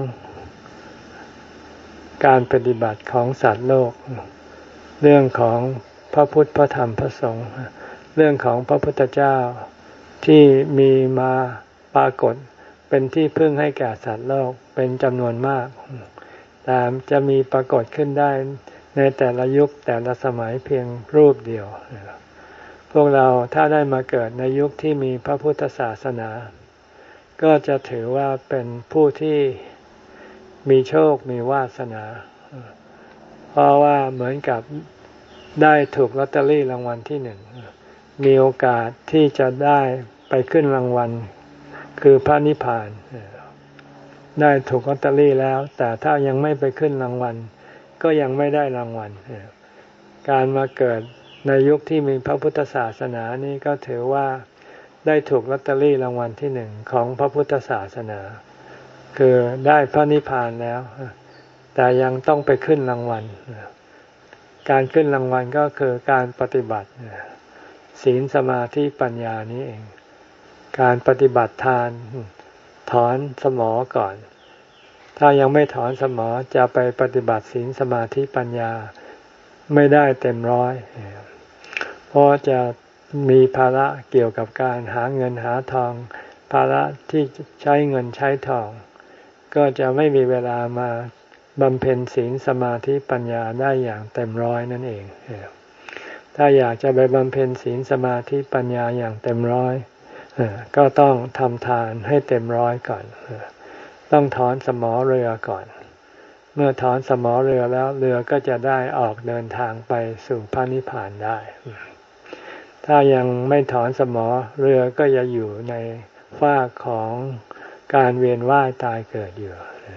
การปฏิบัติของสัตว์โลกเรื่องของพระพุทธพระธรรมพระสงฆ์เรื่องของพระพุทธเจ้าที่มีมาปรากฏเป็นที่พึ่งให้แก่สัตว์โลกเป็นจำนวนมากแต่จะมีปรากฏขึ้นได้ในแต่ละยุคแต่ละสมัยเพียงรูปเดียวพวกเราถ้าได้มาเกิดในยุคที่มีพระพุทธศาสนาก็จะถือว่าเป็นผู้ที่มีโชคมีวาสนาเพราะว่าเหมือนกับได้ถูกลอตเตอรี่รางวัลที่หนึ่งมีโอกาสที่จะได้ไปขึ้นรางวัลคือพระนิพพานได้ถูกลอตเตอรี่แล้วแต่ถ้ายังไม่ไปขึ้นรางวัลก็ยังไม่ได้รางวัลการมาเกิดในยุคที่มีพระพุทธศาสนานี่ก็ถือว่าได้ถูกลอตเตอรี่รางวัลที่หนึ่งของพระพุทธศาสนาคือได้พระนิพพานแล้วแต่ยังต้องไปขึ้นรางวัลการขึ้นรางวัลก็คือการปฏิบัติศีลสมาธิปัญญานี้เองการปฏิบัติทานถอนสมอก่อนถ้ายังไม่ถอนสมอจะไปปฏิบัติศีลสมาธิปัญญาไม่ได้เต็มร้อยเพราะจะมีภาระเกี่ยวกับการหาเงินหาทองภาระที่ใช้เงินใช้ทองก็จะไม่มีเวลามาบำเพ็ญศีลสมาธิปัญญาได้อย่างเต็มร้อยนั่นเองถ้าอยากจะไปบำเพ็ญศีลสมาธิปัญญาอย่างเต็มร้อยก็ต้องทำทานให้เต็มร้อยก่อนต้องถอนสมอเรือก่อนเมื่อถอนสมอเรือแล้วเรือก็จะได้ออกเดินทางไปสู่พระนิพพานได้ถ้ายังไม่ถอนสมอเรือก็จะอยู่ในฟากของการเวียนว่ายตายเกิดอยู่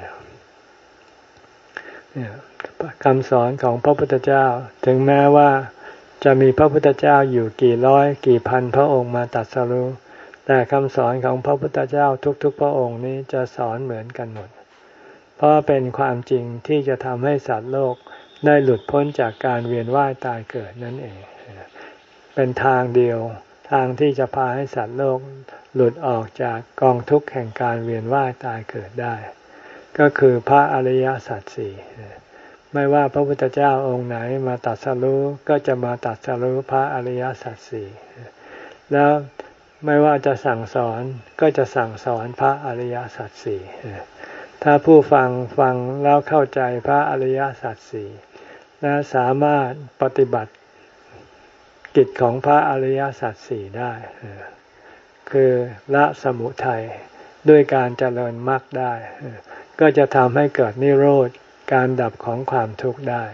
คำสอนของพระพุทธเจ้าถึงแม้ว่าจะมีพระพุทธเจ้าอยู่กี่ร้อยกี่พันพระองค์มาตรัสรู้แต่คำสอนของพระพุทธเจ้าทุกๆพระองค์นี้จะสอนเหมือนกันหมดเพราะเป็นความจริงที่จะทำให้สัตว์โลกได้หลุดพ้นจากการเวียนว่ายตายเกิดนั่นเองเป็นทางเดียวทางที่จะพาให้สัตว์โลกหลุดออกจากกองทุกข์แห่งการเวียนว่ายตายเกิดได้ก็คือพระอริยสัจสี่ไม่ว่าพระพุทธเจ้าองค์ไหนมาตรัสรู้ก็จะมาตรัสรู้พระอริยสัจสี่แล้วไม่ว่าจะสั่งสอนก็จะสั่งสอนพระอริยสัจสี่ถ้าผู้ฟังฟังแล้วเข้าใจพระอริยสัจสี่และสามารถปฏิบัติกิจของพระอริยสัจสี่ได้คือละสมุทัยด้วยการเจริญมรรคได้ก็จะทำให้เกิดนิโรธการดับของความทุกข์ได้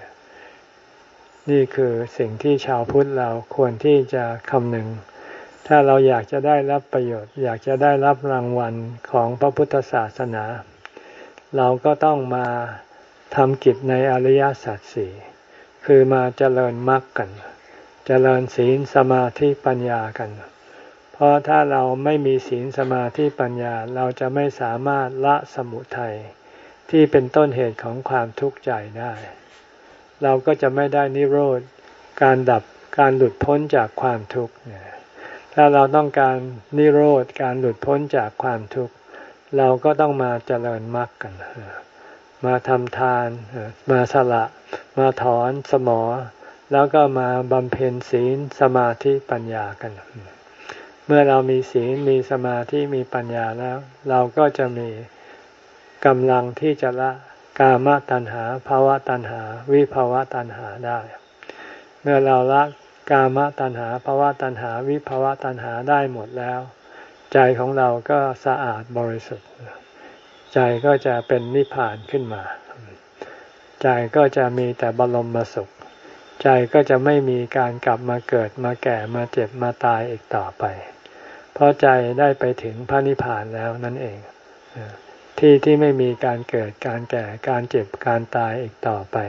นี่คือสิ่งที่ชาวพุทธเราควรที่จะคำนึงถ้าเราอยากจะได้รับประโยชน์อยากจะได้รับรางวัลของพระพุทธศาสนาเราก็ต้องมาทำกิจในอริยสัจสี่คือมาเจริญมรรคกันเจริญศีลสมาธิปัญญากันเพราะถ้าเราไม่มีศีลสมาธิปัญญาเราจะไม่สามารถละสมุทัยที่เป็นต้นเหตุของความทุกข์ใจได้เราก็จะไม่ได้นิโรธการดับการหลุดพ้นจากความทุกข์ถ้าเราต้องการนิโรธการหลุดพ้นจากความทุกข์เราก็ต้องมาเจริญมรรคกันมาทำทานมาสละมาถอนสมอแล้วก็มาบำเพ็ญศีลสมาธิปัญญากันเมื่อเรามีศีลมีสมาธิมีปัญญาแล้วเราก็จะมีกำลังที่จะละกามตัณหาภาวะตัณหาวิภาวะตัณหาได้เมื่อเราละกามตัณหาภาวะตัณหาวิภาวะตัณหาได้หมดแล้วใจของเราก็สะอาดบริสุทธิ์ใจก็จะเป็นนิพพานขึ้นมาใจก็จะมีแต่บรมสุขใจก็จะไม่มีการกลับมาเกิดมาแก่มาเจ็บมาตายอีกต่อไปเพราะใจได้ไปถึงพระนิพพานแล้วนั่นเองที่ที่ไม่มีการเกิดการแก่การเจ็บการตายอีกต่อไป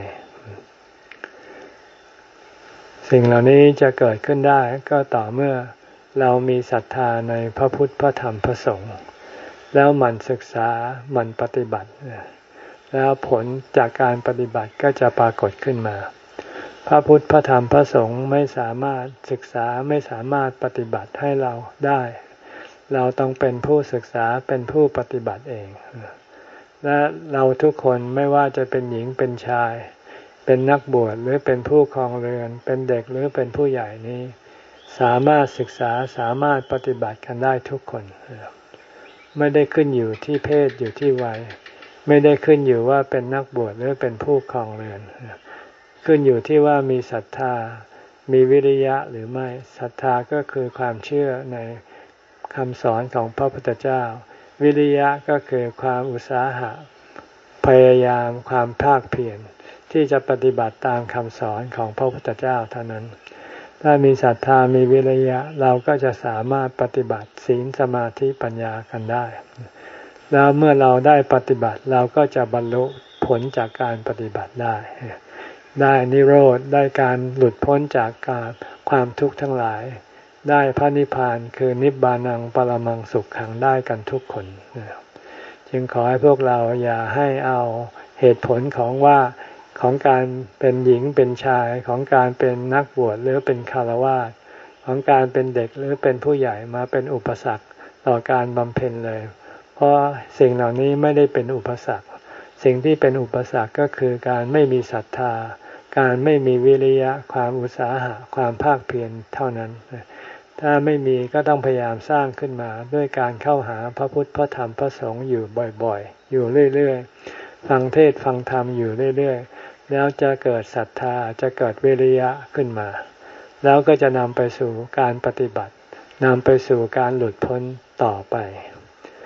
สิ่งเหล่านี้จะเกิดขึ้นได้ก็ต่อเมื่อเรามีศรัทธาในพระพุทธพระธรรมพระสงฆ์แล้วหมั่นศึกษาหมั่นปฏิบัติแล้วผลจากการปฏิบัติก็จะปรากฏขึ้นมาพระพุทธพระธรรมพระสงฆ์ไม่สามารถศึกษาไม่สามารถปฏิบัติให้เราได้เราต้องเป็นผู้ศึกษาเป็นผู้ปฏิบัติเองและเราทุกคนไม่ว่าจะเป็นหญิงเป็นชายเป็นนักบวชหรือเป็นผู้ครองเรือนเป็นเด็กหรือเป็นผู้ใหญ่นี้สามารถศึกษาสามารถปฏิบัติกันได้ทุกคนไม่ได้ขึ้นอยู่ที่เพศอยู่ที่วัยไม่ได้ขึ้นอยู่ว่าเป็นนักบวชหรือเป็นผู้ครองเรือนขึ้นอยู่ที่ว่ามีศรัทธามีวิริยะหรือไม่ศรัทธาก็คือความเชื่อในคำสอนของพระพุทธเจ้าวิริยะก็คือความอุตสาหะพยายามความภาคเพียรที่จะปฏิบัติตามคำสอนของพระพุทธเจ้าเท่านั้นถ้ามีศรัทธามีวิริยะเราก็จะสามารถปฏิบัติศีลสมาธิปัญญากันได้แล้วเมื่อเราได้ปฏิบัติเราก็จะบรรลุผลจากการปฏิบัติได้ได้นิโรธได้การหลุดพ้นจากการความทุกข์ทั้งหลายได้พระนิพพานคือนิบานังปรมังสุขขังได้กันทุกคนจึงขอให้พวกเราอย่าให้เอาเหตุผลของว่าของการเป็นหญิงเป็นชายของการเป็นนักบวชหรือเป็นฆราวาสของการเป็นเด็กหรือเป็นผู้ใหญ่มาเป็นอุปสรรคต่อการบำเพ็ญเลยเพราะสิ่งเหล่านี้ไม่ได้เป็นอุปสรรคสิ่งที่เป็นอุปสรรคก็คือการไม่มีศรัทธาการไม่มีวิริยะความอุตสาหะความภาคเพียรเท่านั้นถ้าไม่มีก็ต้องพยายามสร้างขึ้นมาด้วยการเข้าหาพระพุทธพระธรรมพระสงฆ์อยู่บ่อยๆอยู่เรื่อยๆฟังเทศน์ฟังธรรมอยู่เรื่อยๆแล้วจะเกิดศรัทธาจะเกิดวิริยะขึ้นมาแล้วก็จะนำไปสู่การปฏิบัตินำไปสู่การหลุดพ้นต่อไป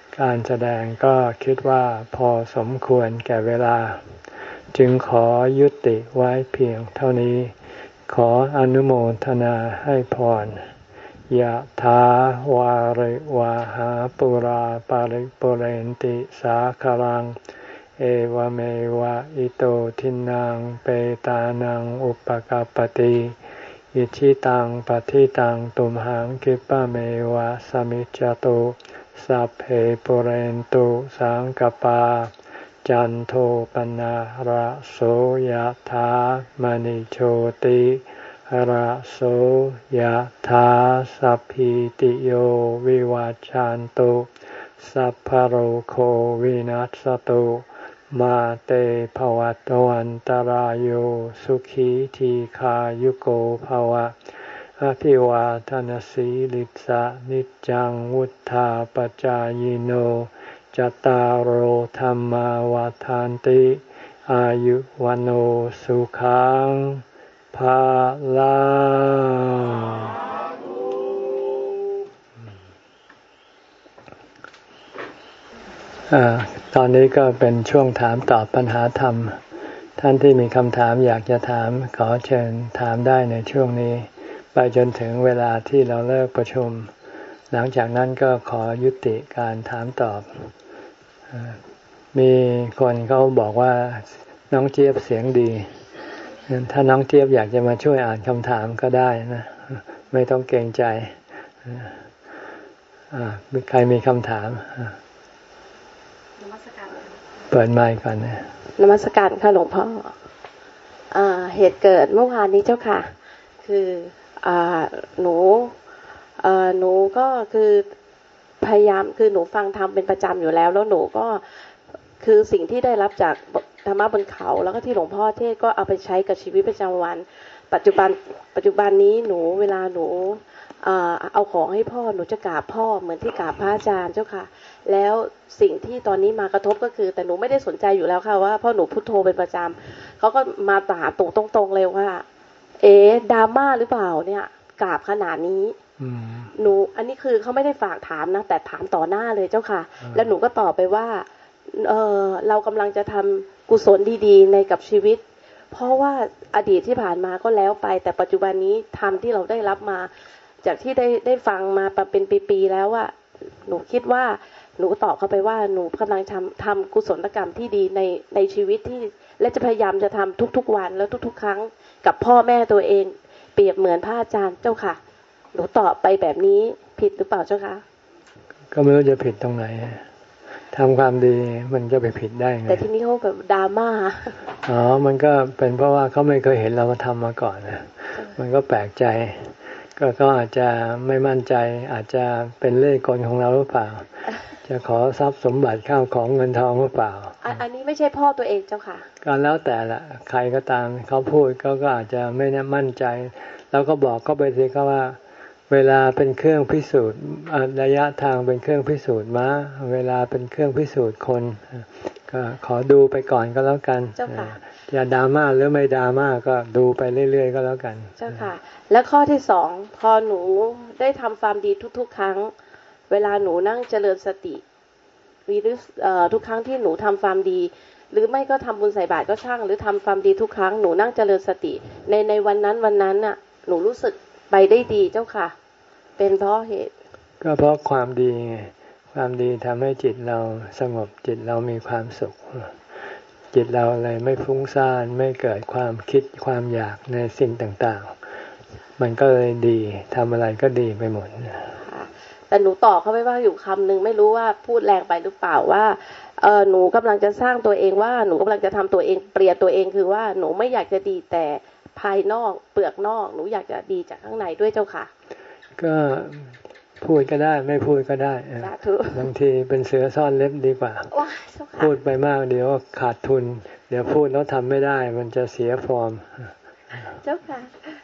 การแสดงก็คิดว่าพอสมควรแก่เวลาจึงขอยุติไว้เพียงเท่านี้ขออนุโมทนาให้พรยะถาวาริวาหาปุราปาริปุเรนติสาคารังเอวเมวะอิโตทินังเปตานังอุปกัปปติอิชิตังปฏิตังตุมหังคิปะเมวะสมิจจตุสัพเพปุเรนตุสังกปาจันโทปนะระโสยถามณิโชติระโสยถาสัพพิติโยวิวัจจันตุสัพพะโรโควินัสตุมาเตภวัตวันตารโยสุขีทีขายุโกภวะอภิวาทนสีลิสะนิจังวุธาปจายโนจตารโหธรรมาวาทานติอายุวันโอสุขังภาลังตอนนี้ก็เป็นช่วงถามตอบปัญหาธรรมท่านที่มีคำถามอยากจะถามขอเชิญถามได้ในช่วงนี้ไปจนถึงเวลาที่เราเลิกประชุมหลังจากนั้นก็ขอยุติการถามตอบมีคนเขาบอกว่าน้องเจี๊ยบเสียงดีถ้าน้องเจี๊ยบอยากจะมาช่วยอ่านคำถามก็ได้นะไม่ต้องเกรงใจมีใครมีคำถามเปิดไมค์ก่อนนะนมัสการค่ะหลวงพ่อเหตุเกิดเมื่อวานนี้เจ้าค่ะคือหนูหนูก็คือพยายามคือหนูฟังธรรมเป็นประจำอยู่แล้วแล้วหนูก็คือสิ่งที่ได้รับจากธรรมะบนเขาแล้วก็ที่หลวงพ่อเทศก็เอาไปใช้กับชีวิตประจำวันปัจจุบันปัจจุบันนี้หนูเวลาหนูเอาของให้พ่อหนูจะกราบพ่อเหมือนที่กราบพระอาจารย์เจ้าค่ะแล้วสิ่งที่ตอนนี้มากระทบก็คือแต่หนูไม่ได้สนใจอยู่แล้วค่ะว่าพ่อหนูพุทโธเป็นประจำเขาก็มาถามตรงตรงๆเลยว่าเอ๊ะดราม่าหรือเปล่าเนี่ยกราบขนาดนี้หนูอันนี้คือเขาไม่ได้ฝากถามนะแต่ถามต่อหน้าเลยเจ้าค่ะแล้วหนูก็ตอบไปว่าเออเรากำลังจะทำกุศลดีๆในกับชีวิตเพราะว่าอดีตที่ผ่านมาก็แล้วไปแต่ปัจจุบันนี้ธรรมที่เราได้รับมาจากที่ได้ได้ฟังมาเป็นปีๆแล้วว่าหนูคิดว่าหนูตอบเข้าไปว่าหนูกำลังทำทำกุศลกรรมที่ดีในในชีวิตที่และจะพยายามจะทำทุกๆวันแล้วทุกๆครั้งกับพ่อแม่ตัวเองเปรียบเหมือนพระอาจารย์เจ้าค่ะหนูตอบไปแบบนี้ผิดหรือเปล่าเจ้าคะก็ไม่รู้จะผิดตรงไหนทำความดีมันจะไปผิดได้ไงแต่ที่นี้เขาแบบดราม่าอ๋อมันก็เป็นเพราะว่าเขาไม่เคยเห็นเราทำมาก่อนนะมันก็แปลกใจก็เขาอาจจะไม่มั่นใจอาจจะเป็นเล่ห์กลของเราหรือเปล่าจะขอทรัพย์สมบัติข้าวของเงินทองหรือเปล่าอันนี้ไม่ใช่พ่อตัวเองเจ้าค่ะก็แล้วแต่ละใครก็ตามเขาพูดเขาก็อาจจะไม่มั่นใจแล้วก็บอกเขาไปสิเขาว่าเวลาเป็นเครื่องพิสูจน์ระยะทางเป็นเครื่องพิสูจน์ม้าเวลาเป็นเครื่องพิสูจน์คนก็ขอดูไปก่อนก็แล้วกันเจ้าค่ะอย่าดราม่าหรือไม่ดราม่าก็ดูไปเรื่อยๆก็แล้วกันเจ้าค่ะแล้วข้อที่สองพอหนูได้ทำความดีทุกๆครั้งเวลาหนูนั่งเจริญสติหรือทุกครั้งที่หนูทำความดีหรือไม่ก็ทำบุญใส่บาตรก็ช่างหรือทำความดีทุกครั้งหนูนั่งเจริญสติในในวันนั้นวันนั้นน่ะหนูรู้สึกไปได้ดีเจ้าค่ะเป็นเพราะเหตุก็เพราะความดีไงความดีทำให้จิตเราสงบจิตเรามีความสุขจิตเราเลยไม่ฟุ้งซ่านไม่เกิดความคิดความอยากในสิ่งต่างๆมันก็เลยดีทำอะไรก็ดีไปหมดแต่หนูตอบเขาไปว่าอยู่คำนึงไม่รู้ว่าพูดแรงไปหรือเปล่าว่าเออหนูกำลังจะสร้างตัวเองว่าหนูกำลังจะทำตัวเองเปลี่ยนตัวเองคือว่าหนูไม่อยากจะดีแต่ภายนอกเปลือกนอกหนูอยากจะดีจากข้างในด้วยเจ้าค่ะก็พูดก็ได้ไม่พูดก็ได้บางทีเป็นเสือซ่อนเล็บดีกว่าพูดไปมากเดี๋ยวขาดทุนเดี๋ยวพูดแล้วทำไม่ได้มันจะเสียฟอร์มเจ้าค่ะ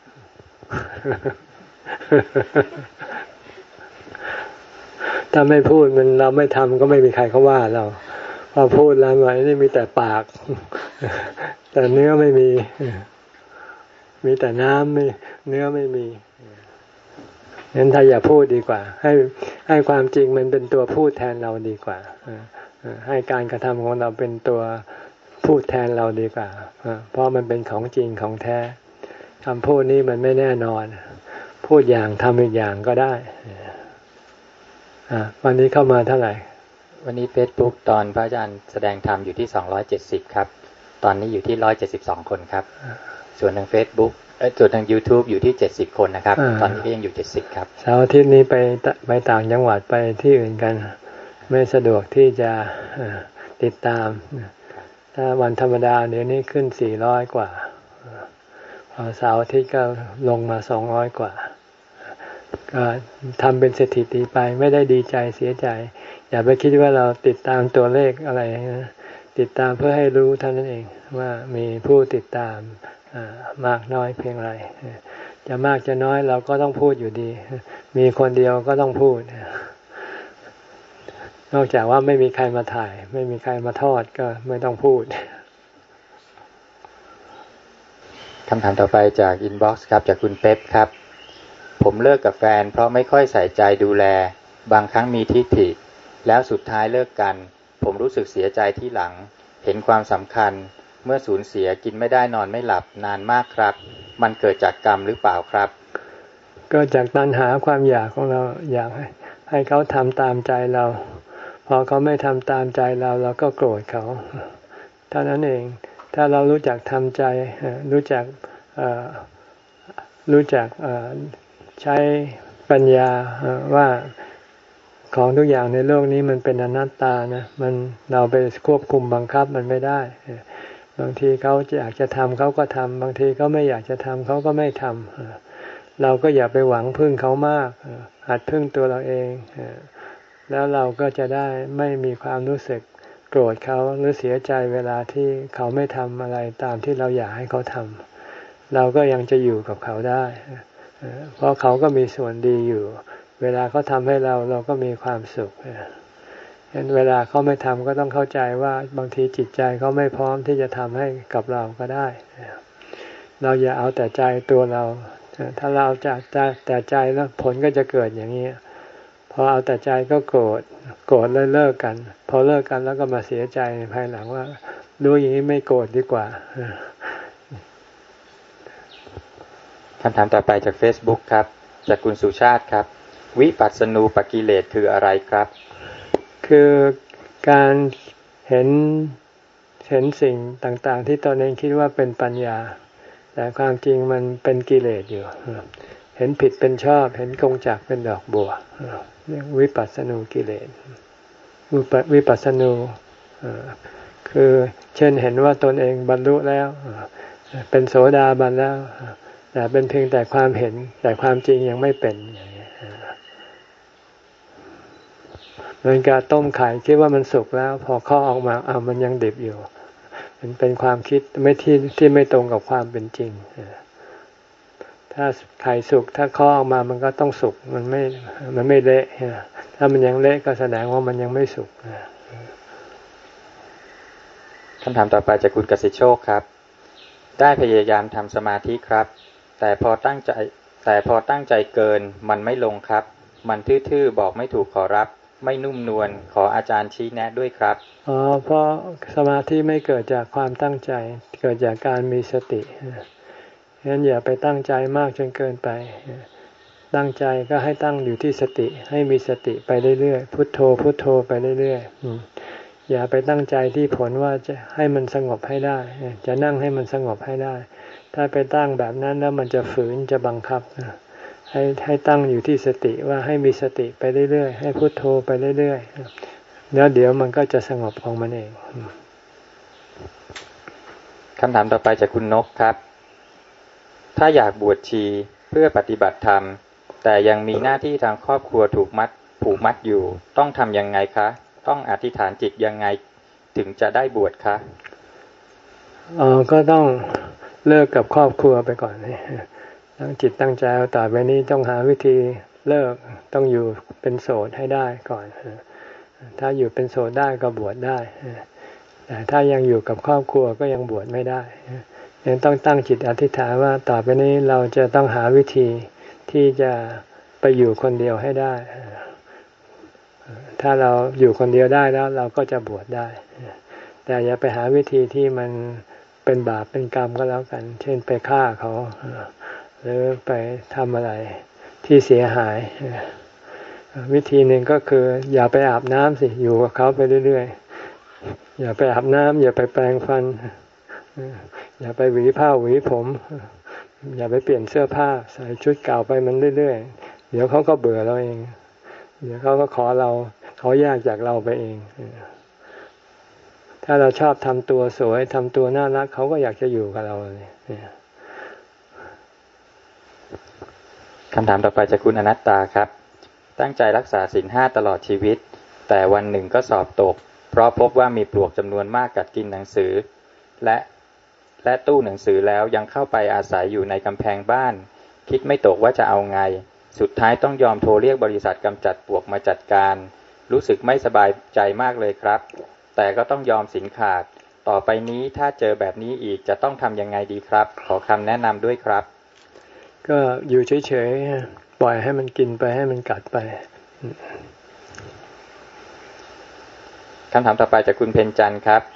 ถ้าไม่พูดมันเราไม่ทำก็ไม่มีใครเขาว่าเราพอพูดแล้วไว้นี่มีแต่ปากแต่เนื้อไม่มีมีแต่น้ำไม่เนื้อไม่มีงั้นถ้าอย่าพูดดีกว่าให้ให้ความจริงมันเป็นตัวพูดแทนเราดีกว่าให้การกระทำของเราเป็นตัวพูดแทนเราดีกว่าเพราะมันเป็นของจริงของแท้คำพูดนี้มันไม่แน่นอนพูดอย่างทำอีกอย่างก็ได้วันนี้เข้ามาเท่าไหร่วันนี้ Facebook ตอนพระอาจารย์แสดงธรรมอยู่ที่สองร้อยเจ็ดสิบครับตอนนี้อยู่ที่หนึ่งร้อยเจ็ดสิบสองคนครับส่วนทาง Facebook เอ่อส่วนทาง YouTube อยู่ที่เจ็ดสิบคนนะครับตอนนี้ก็ยังอยู่เจ็ดสิบครับเสาร์อาทิตย์นี้ไปไปต่างจังหวัดไปที่อื่นกันไม่สะดวกที่จะติดตามถ้าวันธรรมดาเดี๋ยวนี้ขึ้นสี่ร้อยกว่าพอเสาร์อาทิตย์ก็ลงมาสองร้อยกว่าก็ทำเป็นสถิติไปไม่ได้ดีใจเสียใจอย่าไปคิดว่าเราติดตามตัวเลขอะไรนะติดตามเพื่อให้รู้เท่านั้นเองว่ามีผู้ติดตามมากน้อยเพียงไรจะมากจะน้อยเราก็ต้องพูดอยู่ดีมีคนเดียวก็ต้องพูดนอกจากว่าไม่มีใครมาถ่ายไม่มีใครมาทอดก็ไม่ต้องพูดคำถามต่อไปจากอินบ็อกซ์ครับจากคุณเป๊ปครับผมเลิกกับแฟนเพราะไม่ค่อยใส่ใจดูแลบางครั้งมีทิฐิแล้วสุดท้ายเลิกกันผมรู้สึกเสียใจที่หลังเห็นความสำคัญเมื่อสูญเสียกินไม่ได้นอนไม่หลับนานมากครับมันเกิดจากกรรมหรือเปล่าครับก็จากตัณหาความอยากของเราอยากให้ให้เขาทำตามใจเราพอเขาไม่ทำตามใจเราเราก็โกรธเขาเท่านั้นเองถ้าเรารู้จักทำใจรู้จักรู้จักใช้ปัญญาว่าของทุกอย่างในโลกนี้มันเป็นอนัตตานะมันเราไปควบคุมบังคับมันไม่ได้บางทีเขาอยากจะทำเขาก็ทำบางทีเขาไม่อยากจะทำเขาก็ไม่ทำเราก็อย่าไปหวังพึ่งเขามากหัดพึ่งตัวเราเองแล้วเราก็จะได้ไม่มีความรู้สึกโกรธเขาหรือเสียใจเวลาที่เขาไม่ทำอะไรตามที่เราอยากให้เขาทำเราก็ยังจะอยู่กับเขาได้เพราะเขาก็มีส่วนดีอยู่เวลาเขาทำให้เราเราก็มีความสุขฉะนั้นเวลาเขาไม่ทำก็ต้องเข้าใจว่าบางทีจิตใจเขาไม่พร้อมที่จะทำให้กับเราก็ได้เราอย่าเอาแต่ใจตัวเราถ้าเราจะแต่ใจแล้วผลก็จะเกิดอย่างนี้พอเอาแต่ใจก็โกรธโกรธแล้วเลิกกันพอเลิกกันแล้วก็มาเสียใจภายหลังว่ารู้อย่างนี้ไม่โกรธดีกว่าคำถามต่อไปจาก Facebook ครับจากคุณสุชาติครับวิปัสสนูปกิเลสคืออะไรครับคือการเห็นเห็นสิ่งต่างๆที่ตนเองคิดว่าเป็นปัญญาแต่ความจริงมันเป็นกิเลสอยู่เห็นผิดเป็นชอบเห็นกงจักรเป็นดอกบัวเรียกวิปัสสนูกิเลสวิปัสสนูคือเช่นเห็นว่าตนเองบรรลุแล้วเป็นโสดาบันแล้วแต่เป็นเพียงแต่ความเห็นแต่ความจริงยังไม่เป็นเหมือนกับต้มไข่คิดว่ามันสุกแล้วพอข้อออกมาอ้าวมันยังดิบอยู่มันเป็นความคิดไม่ที่ที่ไม่ตรงกับความเป็นจริงถ้าไข่สุกถ้าข้อออกมามันก็ต้องสุกมันไม่มันไม่เละถ้ามันยังเละก็แสดงว่ามันยังไม่สุกคำถามต่อไปจากคุณกสิโชคครับได้พยายามทำสมาธิครับแต่พอตั้งใจแต่พอตั้งใจเกินมันไม่ลงครับมันทื่อๆบอกไม่ถูกขอรับไม่นุ่มนวลขออาจารย์ชี้แนะด้วยครับอ๋อเพราะสมาธิไม่เกิดจากความตั้งใจเกิดจากการมีสติงั้นอย่าไปตั้งใจมากจนเกินไปตั้งใจก็ให้ตั้งอยู่ที่สติให้มีสติไปเรื่อยๆพุทโธพุทโธไปเรื่อยๆอย่าไปตั้งใจที่ผลว่าจะให้มันสงบให้ได้จะนั่งให้มันสงบให้ได้ถ้าไปตั้งแบบนั้นแล้วมันจะฝืนจะบังคับให้ให้ตั้งอยู่ที่สติว่าให้มีสติไปเรื่อยๆให้พุทโธไปเรื่อยๆแล้วเดี๋ยวมันก็จะสงบของมันเองคำถามต่อไปจากคุณนกครับถ้าอยากบวชชีเพื่อปฏิบัติธรรมแต่ยังมีหน้าที่ทางครอบครัวถูกมัดผูกมัดอยู่ต้องทำยังไงคะต้องอธิษฐานจิตยังไงถึงจะได้บวชคะอ๋อก็ต้องเลิกกับครอบครัวไปก่อนนี่ตั้งจิตตั้งใจเอาต่อไปนี้ต้องหาวิธีเลิกต้องอยู่เป็นโสดให้ได้ก่อนถ้าอยู่เป็นโสดได้ก็บวชได้แต่ถ้ายังอยู่กับครอบครัวก็ยังบวชไม่ได้ยังต้องตั้งจิตอธิษฐานว่าต่อไปนี้เราจะต้องหาวิธีที่จะไปอยู่คนเดียวให้ได้ถ้าเราอยู่คนเดียวได้แล้วเราก็จะบวชได้แต่อย่าไปหาวิธีที่มันเป็นบาปเป็นกรรมก็แล้วกันเช่นไปฆ่าเขาหรือไปทำอะไรที่เสียหายวิธีหนึ่งก็คืออย่าไปอาบน้ำสิอยู่กับเขาไปเรื่อยๆอย่าไปอาบน้ำอย่าไปแปรงฟันอย่าไปหวีผ้าหวีผมอย่าไปเปลี่ยนเสื้อผ้าใส่ชุดเก่าไปมันเรื่อยๆเดี๋ยวเขาก็เบื่อเราเองเดี๋ยวเขาก็ขอเราเขาแยกจากเราไปเองถ้าเราชอบทำตัวสวยทำตัวน่ารักเขาก็อยากจะอยู่กับเราเลยคำถามต่อไปจากคุณอนัตตาครับตั้งใจรักษาศีลห้าตลอดชีวิตแต่วันหนึ่งก็สอบตกเพราะพบว่ามีปลวกจำนวนมากกัดกินหนังสือและและตู้หนังสือแล้วยังเข้าไปอาศัยอยู่ในกำแพงบ้านคิดไม่ตกว่าจะเอาไงสุดท้ายต้องยอมโทรเรียกบริษัทกำจัดปลวกมาจัดการรู้สึกไม่สบายใจมากเลยครับแต่ก็ต้องยอมศีลขาดต่อไปนี้ถ้าเจอแบบนี้อีกจะต้องทำยังไงดีครับขอคำแนะนำด้วยครับก็อยู่เฉยๆปล่อยให้มันกินไปให้มันกัดไปคำถามต่อไปจากคุณเพ็ญจันทร์ครับ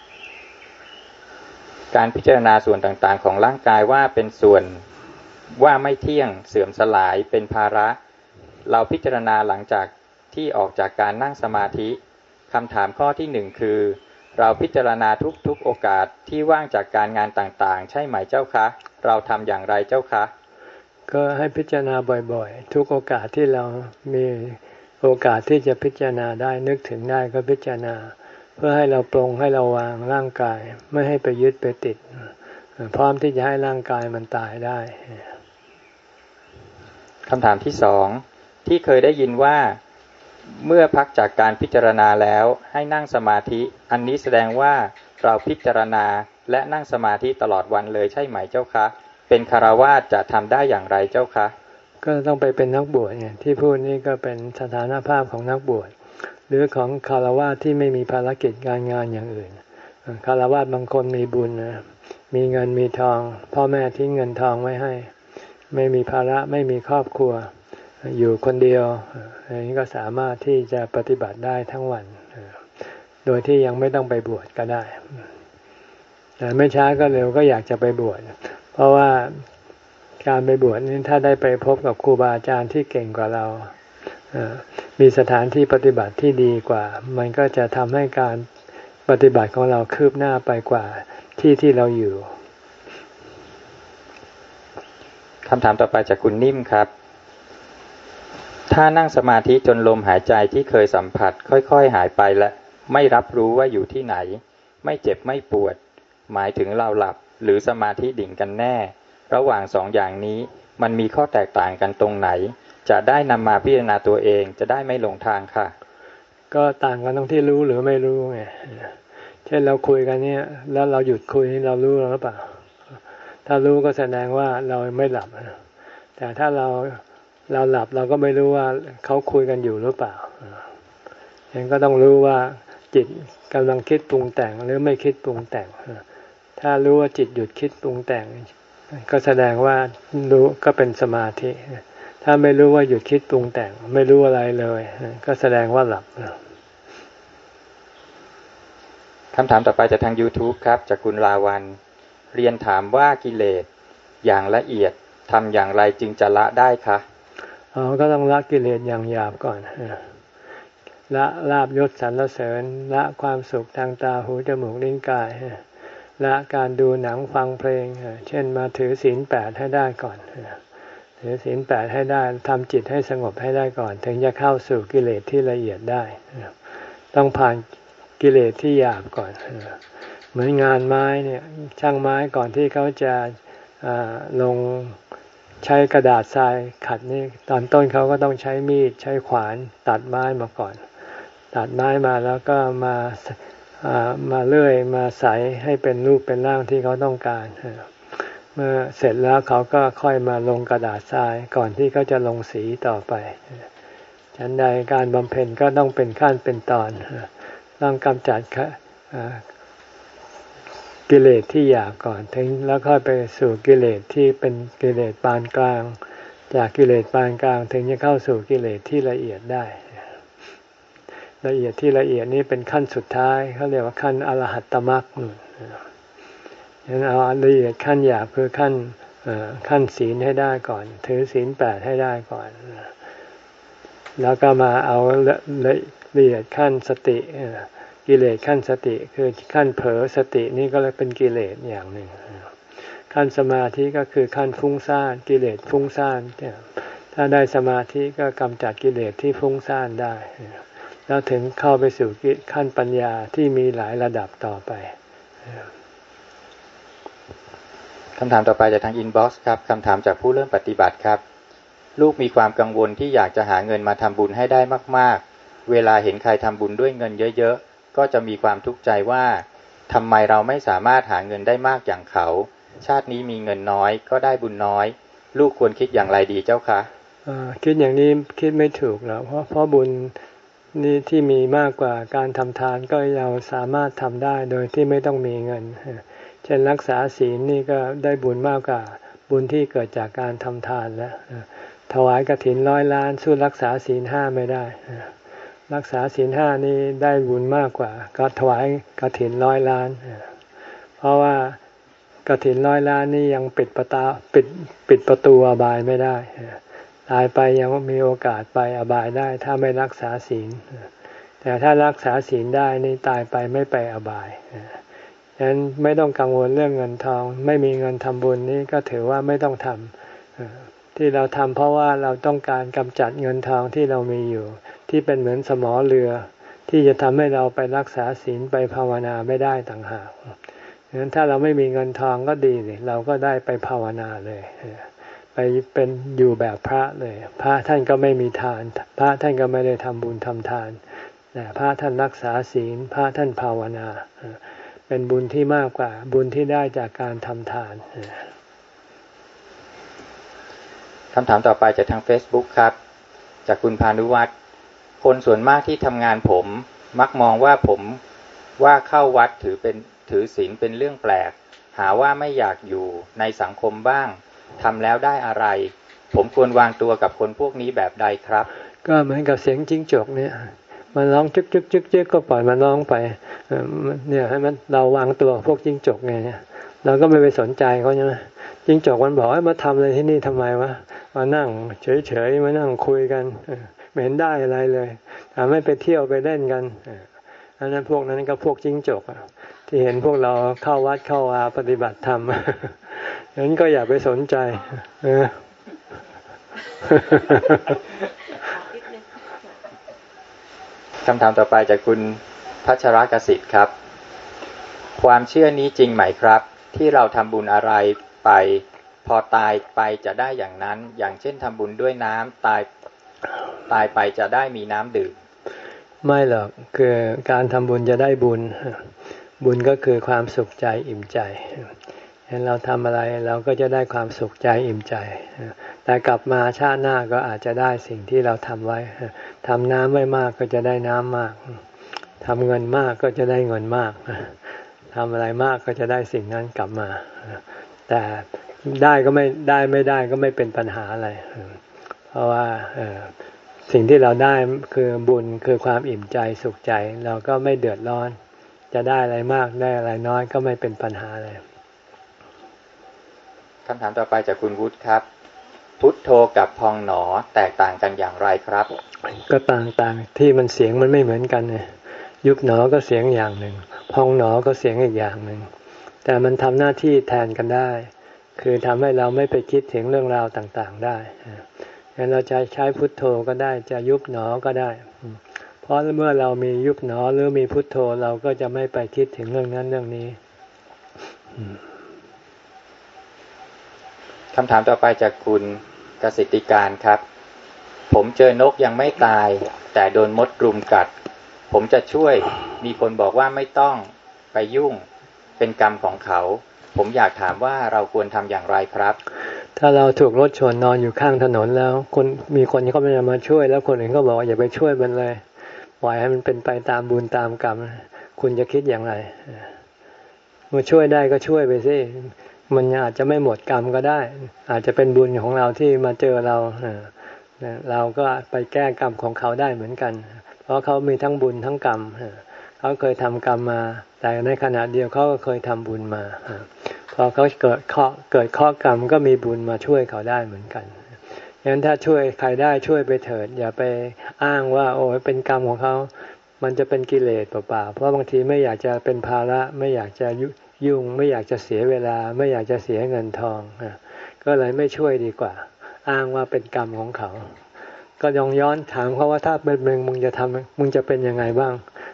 การพิจารณาส่วนต่างๆของร่างกายว่าเป็นส่วนว่าไม่เที่ยงเสื่อมสลายเป็นภาระเราพิจารณาหลังจากที่ออกจากการนั่งสมาธิคำถามข้อที่หนึ่งคือเราพิจารณาทุกๆโอกาสที่ว่างจากการงานต่างๆใช่ไหมเจ้าคะเราทำอย่างไรเจ้าคะก็ให้พิจารณาบ่อยๆทุกโอกาสที่เรามีโอกาสที่จะพิจารณาได้นึกถึงได้ก็พิจารณาเพื่อให้เราปลงให้เราวางร่างกายไม่ให้ไปยึดไปติดพร้อมที่จะให้ร่างกายมันตายได้คำถามที่สองที่เคยได้ยินว่าเมื่อพักจากการพิจารณาแล้วให้นั่งสมาธิอันนี้แสดงว่าเราพิจารณาและนั่งสมาธิตลอดวันเลยใช่ไหมเจ้าคะเป็นฆราวาสจะทำได้อย่างไรเจ้าคะก็ต้องไปเป็นนักบวชไงที่พูดนี่ก็เป็นสถานภาพของนักบวชหรือของฆราวาสที่ไม่มีภารกิจการงานอย่างอื่นฆราวาสบางคนมีบุญนะมีเงินมีทองพ่อแม่ทิ้งเงินทองไว้ให้ไม่มีภาระไม่มีครอบครัวอยู่คนเดียวอันนี้ก็สามารถที่จะปฏิบัติได้ทั้งวันโดยที่ยังไม่ต้องไปบวชก็ได้แต่ไม่ช้าก็เร็วก็อยากจะไปบวชเพราะว่าการไปบวชนี้ถ้าได้ไปพบกับครูบาอาจารย์ที่เก่งกว่าเรามีสถานที่ปฏิบัติที่ดีกว่ามันก็จะทำให้การปฏิบัติของเราคืบหน้าไปกว่าที่ที่เราอยู่คำถามต่อไปจากคุณนิ่มครับถ้านั่งสมาธิจนลมหายใจที่เคยสัมผัสค่อยๆหายไปและไม่รับรู้ว่าอยู่ที่ไหนไม่เจ็บไม่ปวดหมายถึงเราหลับหรือสมาธิดิ่งกันแน่ระหว่างสองอย่างนี้มันมีข้อแตกต่างกันตรงไหนจะได้นำมาพิจารณาตัวเองจะได้ไม่หลงทางค่ะก็ต่างกันตรงที่รู้หรือไม่รู้ไงเช่นเราคุยกันเนี่ยแล้วเราหยุดคุยเรารู้หรือเปล่าถ้ารู้ก็แสดงว่าเราไม่หลับแต่ถ้าเราเราหลับเราก็ไม่รู้ว่าเขาคุยกันอยู่หรือเปล่ายังก็ต้องรู้ว่าจิตกำลังคิดปรุงแต่งหรือไม่คิดปรุงแต่งถ้ารู้ว่าจิตหยุดคิดปรุงแต่งก็แสดงว่ารู้ก็เป็นสมาธิถ้าไม่รู้ว่าหยุดคิดปรุงแต่งไม่รู้อะไรเลยก็แสดงว่าหลับคำถามต่อไปจากทาง YouTube ครับจากคุณลาวันเรียนถามว่ากิเลสอย่างละเอียดทำอย่างไรจึงจะละได้คะอ๋อก็ต้องละกิเลสอย่างหยาบก่อนละลาภยศสรรเสริญละความสุขทางตาหูจมูกลิ้นกายละการดูหนังฟังเพลงเช่นมาถือศีลแปดให้ได้ก่อนถือศีลแปดให้ได้ทำจิตให้สงบให้ได้ก่อนถึงจะเข้าสู่กิเลสที่ละเอียดได้ต้องผ่านกิเลสที่หยาบก่อนเหมือนงานไม้เนี่ยช่างไม้ก่อนที่เขาจะลงใช้กระดาษทรายขัดนี่ตอนต้นเขาก็ต้องใช้มีดใช้ขวานตัดไม้มาก่อนตัดไม้มาแล้วก็มามาเลื่อยมาใสให้เป็นรูปเป็นร่างที่เขาต้องการเมื่อเสร็จแล้วเขาก็ค่อยมาลงกระดาษทรายก่อนที่เขาจะลงสีต่อไปฉันใดการบำเพ็ญก็ต้องเป็นขั้นเป็นตอนต้องกำจัดกิเลสที่หยาบก่อนถึงแล้วค่อยไปสู่กิเลสที่เป็นกิเลสปานกลางจากกิเลสปานกลางถึงจะเข้าสู่กิเลสที่ละเอียดได้ละเอียดที่ละเอียดนี้เป็นขั้นสุดท้ายเขาเรียกว่าขั้นอรหัตตมรรคงั้นเอาละเอียดขั้นหยาบคือขั้นขั้นศีลให้ได้ก่อนถือศีลแปดให้ได้ก่อนแล้วก็มาเอาละละเอียดขั้นสติกิเลสขั้นสติคือขั้นเผลอสตินี่ก็เลยเป็นกิเลสอย่างหนึ่งขั้นสมาธิก็คือขั้นฟุ้งซ่านกิเลสฟุ้งซ่านถ้าได้สมาธิก็กำจัดกิเลสที่ฟุ้งซ่านได้แล้วถึงเข้าไปสู่ขั้นปัญญาที่มีหลายระดับต่อไปคำถามต่อไปจากทางอินบ็อกซ์ครับคำถามจากผู้เริ่มปฏิบัติครับลูกมีความกังวลที่อยากจะหาเงินมาทำบุญให้ได้มากๆเวลาเห็นใครทำบุญด้วยเงินเยอะๆก็จะมีความทุกข์ใจว่าทำไมเราไม่สามารถหาเงินได้มากอย่างเขาชาตินี้มีเงินน้อยก็ได้บุญน้อยลูกควรคิดอย่างไรดีเจ้าคะคิดอย่างนี้คิดไม่ถูกแล้วเพราะเพราะบุญนี่ที่มีมากกว่าการทำทานก็เราสามารถทำได้โดยที่ไม่ต้องมีเงินเช่นรักษาศีลนี่ก็ได้บุญมากกว่าบุญที่เกิดจากการทำทานแล้วถวายกฐินร้อยล้านสู้รักษาศีลห้าไม่ได้รักษาศีลห้านี่ได้บุญมากกว่าก็ถวายกฐินร้อยล้านเพราะว่ากฐินร้อยล้านนี่ยังปิดประตูปิดปิดประตูอบายไม่ได้ตายไปยังมีโอกาสไปอบายได้ถ้าไม่รักษาศีลแต่ถ้ารักษาศีลได้นี่ตายไปไม่ไปอบายฉะนั้นไม่ต้องกังวลเรื่องเงินทองไม่มีเงินทำบุญนี่ก็ถือว่าไม่ต้องทำที่เราทำเพราะว่าเราต้องการกำจัดเงินทองที่เรามีอยู่ที่เป็นเหมือนสมอเรือที่จะทำให้เราไปรักษาศีลไปภาวนาไม่ได้ต่างหากฉะนั้นถ้าเราไม่มีเงินทองก็ดีสิเราก็ได้ไปภาวนาเลยไปเป็นอยู่แบบพระเลยพระท่านก็ไม่มีทานพระท่านก็ไม่ได้ทำบุญทำทานแต่พระท่านรักษาศีลพระท่านภาวนาเป็นบุญที่มากกว่าบุญที่ได้จากการทำทานคำถามต่อไปจากทาง Facebook ครับจากคุณพานุวัฒน์คนส่วนมากที่ทำงานผมมักมองว่าผมว่าเข้าวัดถือเป็นถือศีลเป็นเรื่องแปลกหาว่าไม่อยากอยู่ในสังคมบ้างทำแล้วได้อะไรผมควรวางตัวกับคนพวกนี้แบบใดครับก็เหมือนกับเสียงจิ้งจกเนี่ยมันร้องจึ๊กจึ๊กจึ๊กจึ๊กก็ปล่อยมันร้องไปเนี่ยให้มันเราวางตัวพวกจิ้งจกไงเนี่ยเราก็ไม่ไปสนใจเขาใช่ไหมจิ้งจกมันบอกให้มาทำอะไรที่นี่ทำไมวะมานั่งเฉยๆมานั่งคุยกันไม่เห็นได้อะไรเลยทำให้ไปเที่ยวไปเล่นกันอันนั้นพวกนั้นก็พวกจิ้งจกที่เห็นพวกเราเข้าวัดเข้าวาปฏิบัติธรรมนั้นก็อย่าไปสนใจคำถามต่อไปจากคุณพัชรกสิทธิ์ครับความเชื่อนี้จริงไหมครับที่เราทำบุญอะไรไปพอตายไปจะได้อย่างนั้นอย่างเช่นทำบุญด้วยน้ำตายตายไปจะได้มีน้ำดื่มไม่หรอกคือการทำบุญจะได้บุญบุญก็คือความสุขใจอิ่มใจเห็นเราทำอะไรเราก็จะได้ความสุขใจอิ่มใจแต่กลับมาชาติหน้าก็อาจจะได้สิ่งที่เราทำไว้ทำน้ำไม่มากก็จะได้น้ำมากทำเงินมากก็จะได้เงินมากทำอะไรมากก็จะได้สิ่งนั้นกลับมาแต่ได้ก็ไม่ได้ไม่ได้ก็ไม่เป็นปัญหาอะไรเพราะว่าสิ่งที่เราได้คือบุญคือความอิ่มใจสุขใจเราก็ไม่เดือดร้อนจะได้อะไรมากได้อะไรน้อยก็ไม่เป็นปัญหาอะไรคำถามต่อไปจากคุณวุฒิครับพุทโธกับพองหนอแตกต่างกันอย่างไรครับก็ต่างๆที่มันเสียงมันไม่เหมือนกันเนี่ยยุบหนอก็เสียงอย่างหนึ่งพองหนอก็เสียงอีกอย่างหนึ่งแต่มันทำหน้าที่แทนกันได้คือทำให้เราไม่ไปคิดถึงเรื่องราวต่างๆได้งั้นเราจะใช้พุทโธก็ได้จะยุบหนอก็ได้เพราะเมื่อเรามียุบหนอหรือมีพุทโธเราก็จะไม่ไปคิดถึงเรื่องนั้นเรื่องนี้คำถามต่อไปจากคุณกสิติการครับผมเจอนกยังไม่ตายแต่โดนมดรุมกัดผมจะช่วยมีคนบอกว่าไม่ต้องไปยุ่งเป็นกรรมของเขาผมอยากถามว่าเราควรทำอย่างไรครับถ้าเราถูกรถชนนอนอยู่ข้างถนนแล้วคนมีคนเขาไม่มาช่วยแล้วคนอื่นก็บอกว่าอย่าไปช่วยมันเลยปล่อยให้มันเป็นไปตามบุญตามกรรมคุณจะคิดอย่างไรมาช่วยได้ก็ช่วยไปสิมันอาจจะไม่หมดกรรมก็ได้อาจจะเป็นบุญของเราที่มาเจอเราเราก็ไปแก้กรรมของเขาได้เหมือนกันพราะเขามีทั้งบุญทั้งกรรมเขาเคยทำกรรมมาแต่ในขณะเดียวเขาก็เคยทำบุญมาพอเขาเกิดข้อเกิดข้อกรรมก็มีบุญมาช่วยเขาได้เหมือนกันงั้นถ้าช่วยใครได้ช่วยไปเถิดอย่าไปอ้างว่าโอ้เป็นกรรมของเขามันจะเป็นกิเลสเปล่าๆเพราะบางทีไม่อยากจะเป็นภาระไม่อยากจะยุ่งไม่อยากจะเสียเวลาไม่อยากจะเสียเงินทองก็เลยไม่ช่วยดีกว่าอ้างว่าเป็นกรรมของเขาก็ยองย้อนถามเขาว่าถ้าเป็นมึงมึงจะทำมึงจะเป็นยังไงบ้าง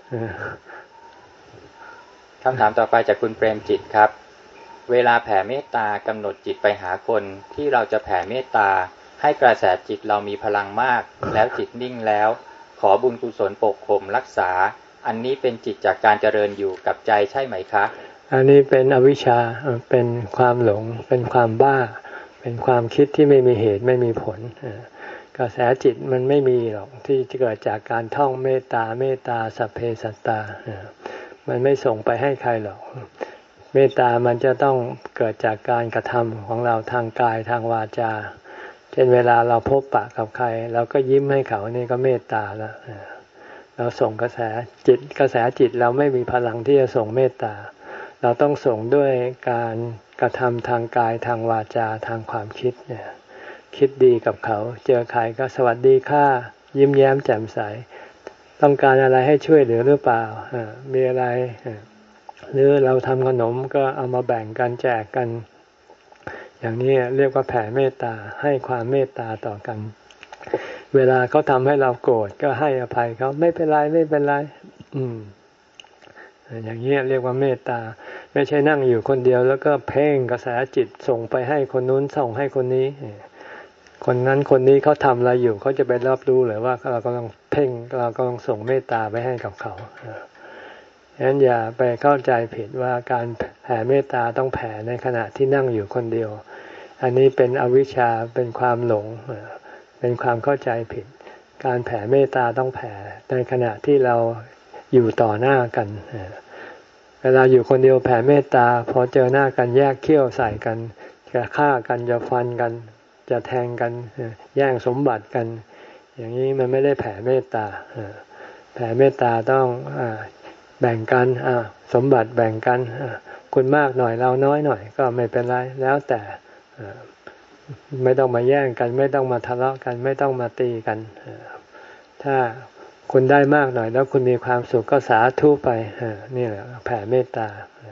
คำถามต่อไปจากคุณเปรมจิตครับเวลาแผ่เมตตากำหนดจิตไปหาคนที่เราจะแผ่เมตตาให้กระแสจิตเรามีพลังมากแล้วจิตนิ่งแล้วขอบุญกุศลปกข่มรักษาอันนี้เป็นจิตจากการเจริญอยู่กับใจใช่ไหมคะอันนี้เป็นอวิชชาเป็นความหลงเป็นความบ้าเป็นความคิดที่ไม่มีเหตุไม่มีผลกระแสจิตมันไม่มีหรอกที่จะเกิดจากการท่องเมตตาเมตตาสัพเพสัตตามันไม่ส่งไปให้ใครหรอกเมตตามันจะต้องเกิดจากการกระทำของเราทางกายทางวาจาเช่นเวลาเราพบปะกับใครเราก็ยิ้มให้เขานี่ก็เมตตาแล้วเราส่งกระแสจิตกระแสจิตเราไม่มีพลังที่จะส่งเมตตาเราต้องส่งด้วยการกระทำทางกายทางวาจาทางความคิดเนี่ยคิดดีกับเขาเจอใครก็สวัสดีค่ะยิ้มแย้มแจ่มใสต้องการอะไรให้ช่วยเหลือหรือเปล่ามีอะไรหรือเราทำขนมก็เอามาแบ่งกันแจกกันอย่างนี้เรียกว่าแผ่เมตตาให้ความเมตตาต่อกันเวลาเขาทำให้เราโกรธก็ให้อภัยเขาไม่เป็นไรไม่เป็นไรอืมอย่างนี้เรียกว่าเมตตาไม่ใช่นั่งอยู่คนเดียวแล้วก็เพ่งกระแสจิตส่งไปให้คนนู้นส่งให้คนนี้คนนั้นคนนี้เขาทำอะไรอยู่เขาจะไปรับรู้หรือว่าเรากำลังเพ่งเรากำลังส่งเมตตาไปให้กับเขาฉะนั้นอย่าไปเข้าใจผิดว่าการแผ่เมตตาต้องแผ่ในขณะที่นั่งอยู่คนเดียวอันนี้เป็นอวิชชาเป็นความหลงเป็นความเข้าใจผิดการแผ่เมตตาต้องแผ่ในขณะที่เราอยู่ต่อหน้ากันเวลาอยู่คนเดียวแผ่เมตตาพอเจอหน้ากันแยกเขี้ยวใส่กันจะฆ่ากันจะฟันกันจะแทงกันแย่งสมบัติกันอย่างนี้มันไม่ได้แผ่เมตตาแผ่เมตตาต้องแบ่งกันสมบัติแบ่งกันคุณมากหน่อยเราน้อยหน่อยก็ไม่เป็นไรแล้วแต่ไม่ต้องมาแย่งกันไม่ต้องมาทะเลาะกันไม่ต้องมาตีกันถ้าคุณได้มากหน่อยแล้วคุณมีความสุขก็สาธุไปนี่แหละแผ่เมตตา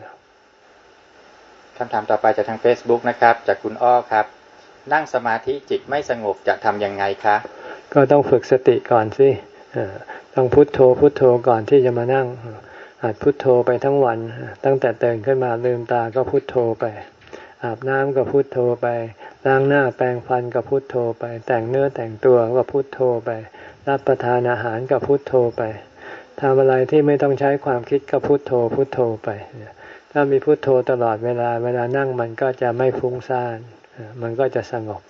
คำถามต่อไปจากทาง Facebook นะครับจากคุณอ้อครับนั่งสมาธิจิตไม่สงบจะทำยังไงคะก็ต้องฝึกสติก่อนสิต้องพุทโธพุทโธก่อนที่จะมานั่งหัดพุทโธไปทั้งวันตั้งแต่ตื่นขึ้นมาลืมตาก็พุทโธไปอาบน้ำก็พุทโธไปล้างหน้าแปรงฟันก็พุทโธไปแต่งเนื้อแต่งตัวก็พุทโธไปรับประทานอาหารก็พุทโธไปทำอะไรที่ไม่ต้องใช้ความคิดก็พุทโธพุทโธไปถ้ามีพุทโธตลอดเวลาเวลานั่งมันก็จะไม่ฟุ้งซ่านมันก็จะสงบ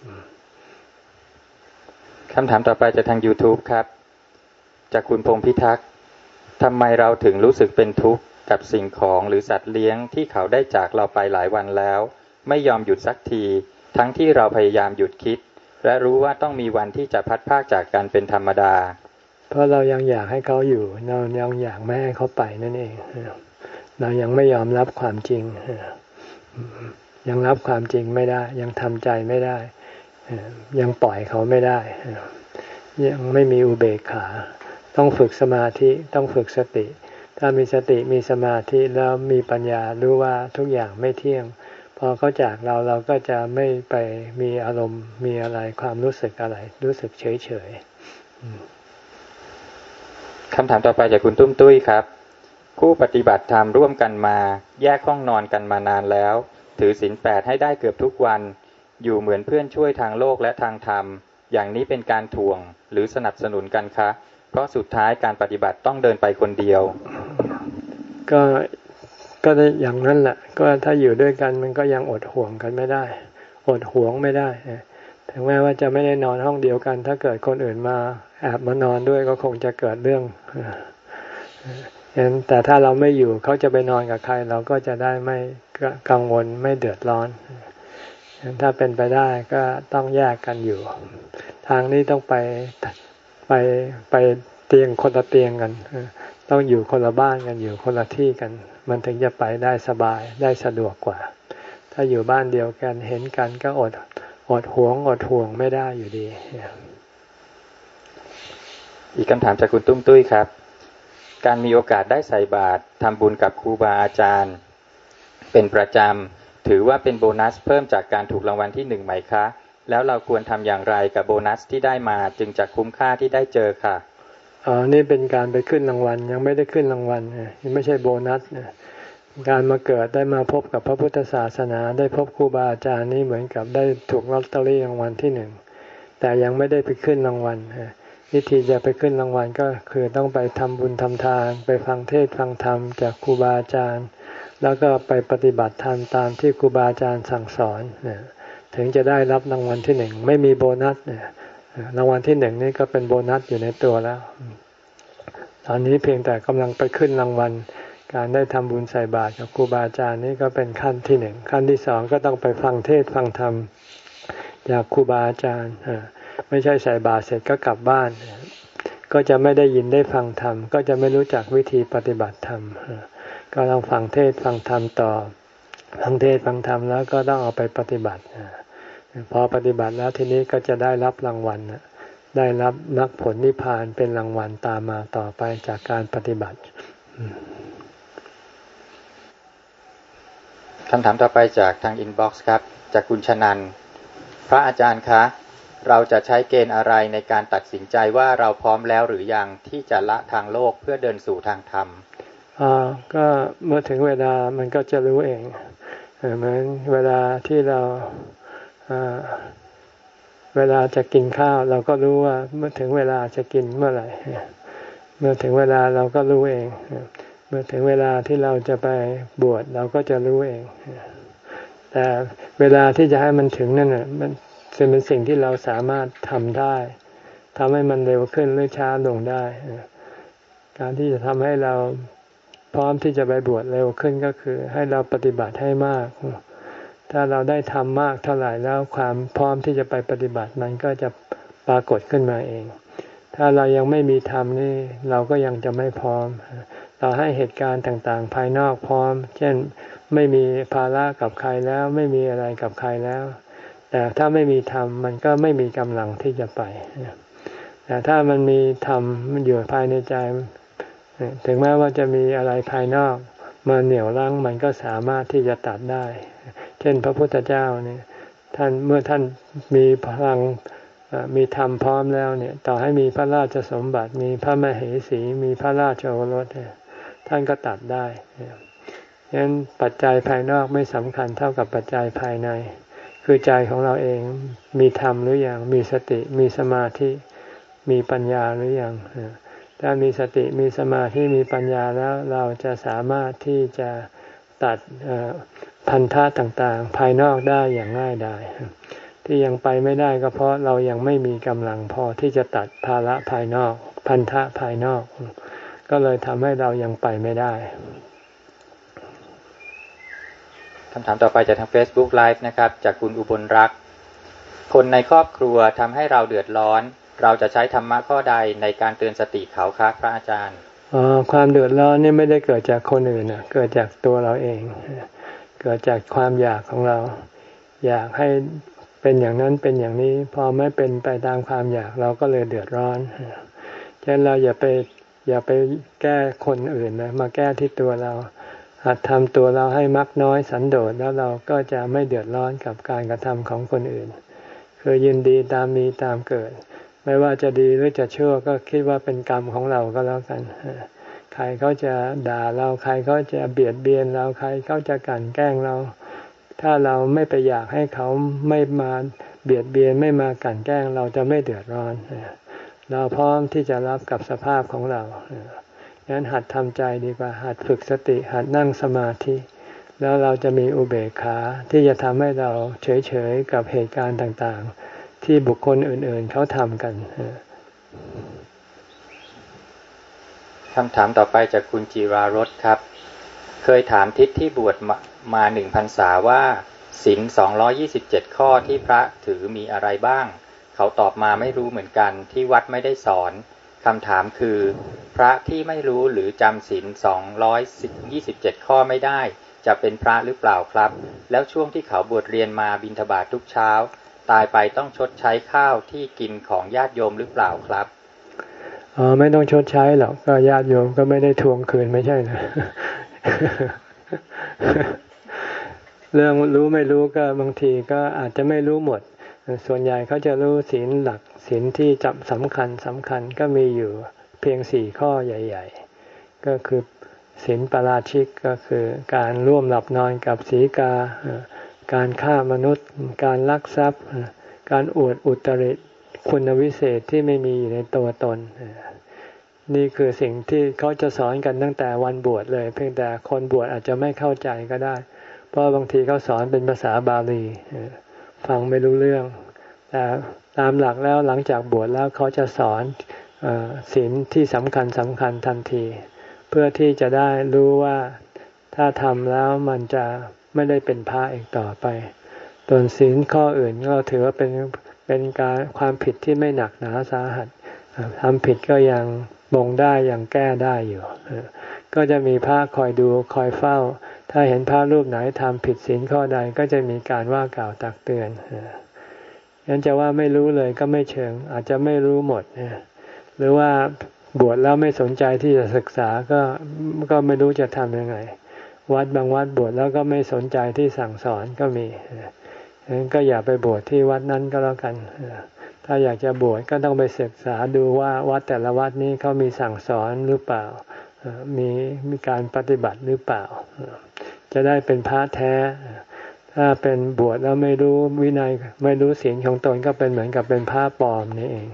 คำถามต่อไปจากทาง YouTube ครับจากคุณพงษ์พิทักษ์ทำไมเราถึงรู้สึกเป็นทุกข์กับสิ่งของหรือสัตว์เลี้ยงที่เขาได้จากเราไปหลายวันแล้วไม่ยอมหยุดสักทีทั้งที่เราพยายามหยุดคิดและรู้ว่าต้องมีวันที่จะพัดพรากจากกันเป็นธรรมดาเพราะเรายังอยากให้เขาอยู่เรายังอยากไม่ให้เขาไปนั่นเองเรายังไม่ยอมรับความจริงยังรับความจริงไม่ได้ยังทำใจไม่ได้ยังปล่อยเขาไม่ได้ยังไม่มีอุเบกขาต้องฝึกสมาธิต้องฝึกสติถ้ามีสติมีสมาธิแล้วมีปัญญารู้ว่าทุกอย่างไม่เที่ยงพอเขาจากเราเราก็จะไม่ไปมีอารมณ์มีอะไรความรู้สึกอะไรรู้สึกเฉยเฉยคำถามต่อไปจากคุณตุ้มตุ้ยครับคู่ปฏิบัติธรรมร่วมกันมาแยกห้องนอนกันมานานแล้วถือศีลแปดให้ได้เกือบทุกวันอยู่เหมือนเพื่อนช่วยทางโลกและทางธรรมอย่างนี้เป็นการถ่วงหรือสนับสนุนกันคะเพราะสุดท้ายการปฏิบัติต้องเดินไปคนเดียวก็ก็อย่างนั้นแหละก็ถ้าอยู่ด้วยกันมันก็ยังอดห่วงกันไม่ได้อดห่วงไม่ได้ถึงแม้ว่าจะไม่ได้นอนห้องเดียวกันถ้าเกิดคนอื่นมาแอบมานอนด้วยก็คงจะเกิดเรื่องฉะนั้นแต่ถ้าเราไม่อยู่เขาจะไปนอนกับใครเราก็จะได้ไม่กังวลไม่เดือดร้อนถ้าเป็นไปได้ก็ต้องแยกกันอยู่ทางนี้ต้องไปไปไปตียงคนละเตียงกันต้องอยู่คนละบ้านกันอยู่คนละที่กันมันถึงจะไปได้สบายได้สะดวกกว่าถ้าอยู่บ้านเดียวกันเห็นกันก็อดอดหวงอดห่วงไม่ได้อยู่ดีอีกคำถามจากคุณตุ้มตุ้ยครับการมีโอกาสได้ใส่บาตรทำบุญกับครูบาอาจารย์เป็นประจำถือว่าเป็นโบนัสเพิ่มจากการถูกรางวัลที่หนึ่งไหมคะแล้วเราควรทำอย่างไรกับโบนัสที่ได้มาจึงจะคุ้มค่าที่ได้เจอค่ะอ๋อนี่เป็นการไปขึ้นรางวัลยังไม่ได้ขึ้นรางวัลนี่ไม่ใช่โบนัสนะการมาเกิดได้มาพบกับพระพุทธศาสนาได้พบครูบาอาจารย์นี่เหมือนกับได้ถูกลอตเตอรี่รางวัลที่หนึ่งแต่ยังไม่ได้ไปขึ้นรางวัลวิธีจะไปขึ้นรางวัลก็คือต้องไปทำบุญทำทานไปฟังเทศน์ฟังธรรมจากครูบาอาจารย์แล้วก็ไปปฏิบัติธรรมตามที่ครูบาอาจารย์สั่งสอนถึงจะได้รับรางวัลที่หนึ่งไม่มีโบนัสรางวัลที่หนึ่งนี่ก็เป็นโบนัสอยู่ในตัวแล้วตอนนี้เพียงแต่กำลังไปขึ้นรางวัลการได้ทำบุญใส่บาตรกับครูบาอาจารย์นี่ก็เป็นขั้นที่หนึ่งขั้นที่สองก็ต้องไปฟังเทศน์ฟังธรรมจากครูบาอาจารย์ไม่ใช่ใส่บาตรเสร็จก็กลับบ้านก็จะไม่ได้ยินได้ฟังธรรมก็จะไม่รู้จักวิธีปฏิบัติธรรมก็ต้องฟังเทศน์ฟังธรรมต่อฟังเทศน์ฟังธรรมแล้วก็ต้องเอาไปปฏิบัติพอปฏิบัติแล้วทีนี้ก็จะได้รับรางวัลได้รับมรรคผลนิพพานเป็นรางวัลตามมาต่อไปจากการปฏิบัติคำถามต่อไปจากทางอินบ็อกซ์ครับจากคุณชนันท์พระอาจารย์คะเราจะใช้เกณฑ์อะไรในการตัดสินใจว่าเราพร้อมแล้วหรือยังที่จะละทางโลกเพื่อเดินสู่ทางธรรมอ่าก็เมื่อถึงเวลามันก็จะรู้เองเหมือนเวลาที่เราอ่าเวลาจะกินข้าวเราก็รู้ว่าเมื่อถึงเวลาจะกินเมื่อไหร่เมื่อถึงเวลาเราก็รู้เองเมื่อถึงเวลาที่เราจะไปบวชเราก็จะรู้เองแต่เวลาที่จะให้มันถึงนั่นน่ะมันเป็นสิ่งที่เราสามารถทำได้ทำให้มันเร็วขึ้นหรือช้าลงได้การที่จะทำให้เราพร้อมที่จะไปบวชเร็วขึ้นก็คือให้เราปฏิบัติให้มากถ้าเราได้ทำมากเท่าไหร่แล้วความพร้อมที่จะไปปฏิบัติมันก็จะปรากฏขึ้นมาเองถ้าเรายังไม่มีธรรมนี่เราก็ยังจะไม่พร้อมต่อให้เหตุการณ์ต่างๆภายนอกพร้อมเช่นไม่มีภาระกับใครแล้วไม่มีอะไรกับใครแล้วแต่ถ้าไม่มีธรรมมันก็ไม่มีกำลังที่จะไปแต่ถ้ามันมีธรรมมันอยู่ภายในใจถึงแม้ว่าจะมีอะไรภายนอกมาเหนี่ยวรั้งมันก็สามารถที่จะตัดได้เช่นพระพุทธเจ้าเนี่ยท่านเมื่อท่านมีพลังมีธรรมพร้อมแล้วเนี่ยต่อให้มีพระราชสมบัติมีพระมเหสีมีพระราชโอรสท่านก็ตัดได้ฉะนั้นปัจจัยภายนอกไม่สำคัญเท่ากับปัจจัยภายในคือใจของเราเองมีธรรมหรือยังมีสติมีสมาธิมีปัญญาหรือยังถ้ามีสติมีสมาธิมีปัญญาแล้วเราจะสามารถที่จะตัดพันธะต่างๆภายนอกได้อย่างง่ายดายที่ยังไปไม่ได้ก็เพราะเรายังไม่มีกำลังพอที่จะตัดภาระภายนอกพันธะภายนอกก็เลยทำให้เรายังไปไม่ได้คำถามต่อไปจากทาง Facebook Live นะครับจากคุณอุบลรักษ์คนในครอบครัวทำให้เราเดือดร้อนเราจะใช้ธรรมะข้อใดในการเตือนสติเขาครับพระอาจารย์อ๋อความเดือดร้อนนี่ไม่ได้เกิดจากคนอื่นนะเกิดจากตัวเราเองเกิดจากความอยากของเราอยากให้เป็นอย่างนั้นเป็นอย่างนี้พอไม่เป็นไปตามความอยากเราก็เลยเดือดร้อนฉะนั้นเราอย่าไปอย่าไปแก้คนอื่นนะมาแก้ที่ตัวเราหัดทำตัวเราให้มักน้อยสันโดษแล้วเราก็จะไม่เดือดร้อนกับการกระทำของคนอื่นคือยินดีตามมีตามเกิดไม่ว่าจะดีหรือจะชั่วก็คิดว่าเป็นกรรมของเราก็แล้วกันใครเขาจะด่าเราใครเขาจะเบียดเบียนเราใครเขาจะกลั่นแกล้งเราถ้าเราไม่ไปอยากให้เขาไม่มาเบียดเบียนไม่มากลั่นแกล้งเราจะไม่เดือดร้อนเราพร้อมที่จะรับกับสภาพของเรางั้นหัดทำใจดีกว่าหัดฝึกสติหัดนั่งสมาธิแล้วเราจะมีอุเบกขาที่จะทำให้เราเฉยๆกับเหตุการณ์ต่างๆที่บุคคลอื่นๆเขาทำกันคำถามต่อไปจากคุณจิรารสครับเคยถามทิศที่บวชมาหนึ่งพรรษาว่าศีลสองร้อยยี่สิบเจ็ดข้อที่พระถือมีอะไรบ้างเขาตอบมาไม่รู้เหมือนกันที่วัดไม่ได้สอนคำถามคือพระที่ไม่รู้หรือจำศีลสองร้อยยี่สิบเจ็ดข้อไม่ได้จะเป็นพระหรือเปล่าครับแล้วช่วงที่เขาบวชเรียนมาบิณฑบาตทุกเช้าตายไปต้องชดใช้ข้าวที่กินของญาติโยมหรือเปล่าครับอ๋อไม่ต้องชดใช้หรอกก็ญาติโยมก็ไม่ได้ทวงคืนไม่ใช่นะ เรื่องรู้ไม่รู้ก็บางทีก็อาจจะไม่รู้หมดส่วนใหญ่เขาจะรู้ศีลหลักศีลที่จับสำคัญสำคัญก็มีอยู่เพียงสี่ข้อใหญ่ๆก็คือศีลปาราชิกก็คือการร่วมหลับนอนกับสีกาการฆ่ามนุษย์การลักทรัพย์การอวดอุตริคุณวิเศษที่ไม่มีอยู่ในตัวตนนี่คือสิ่งที่เขาจะสอนกันตั้งแต่วันบวชเลยเพียงแต่คนบวชอาจจะไม่เข้าใจก็ได้เพราะบางทีเขาสอนเป็นภาษาบาลีฟังไม่รู้เรื่องแต่ตามหลักแล้วหลังจากบวชแล้วเขาจะสอนศีลที่สำคัญสำคัญทันทีเพื่อที่จะได้รู้ว่าถ้าทำแล้วมันจะไม่ได้เป็นพระอีกต่อไปส่วนศีลข้ออื่นก็ถือว่าเป็นเป็นการความผิดที่ไม่หนักหนาสาหัสทำผิดก็ยังบงได้ยังแก้ได้อยู่ก็จะมีพระคอยดูคอยเฝ้าถ้าเห็นพระรูปไหนทำผิดศีลข้อใดก็จะมีการว่ากล่าวตักเตือนงั้นจะว่าไม่รู้เลยก็ไม่เชิงอาจจะไม่รู้หมดหรือว่าบวชแล้วไม่สนใจที่จะศึกษาก็ก็ไม่รู้จะทำยังไงวัดบางวัดบวชแล้วก็ไม่สนใจที่สั่งสอนก็มีงั้นก็อย่าไปบวชที่วัดนั้นก็แล้วกันถ้าอยากจะบวชก็ต้องไปศึกษาดูว่าวัดแต่ละวัดนี้เขามีสั่งสอนหรือเปล่ามีมีการปฏิบัติหรือเปล่าจะได้เป็นพระแท้ถ้าเป็นบวชแล้วไม่รู้วินัยไม่รู้ศีลของตนก็เป็นเหมือนกับเป็นพระปลอมนี่เอง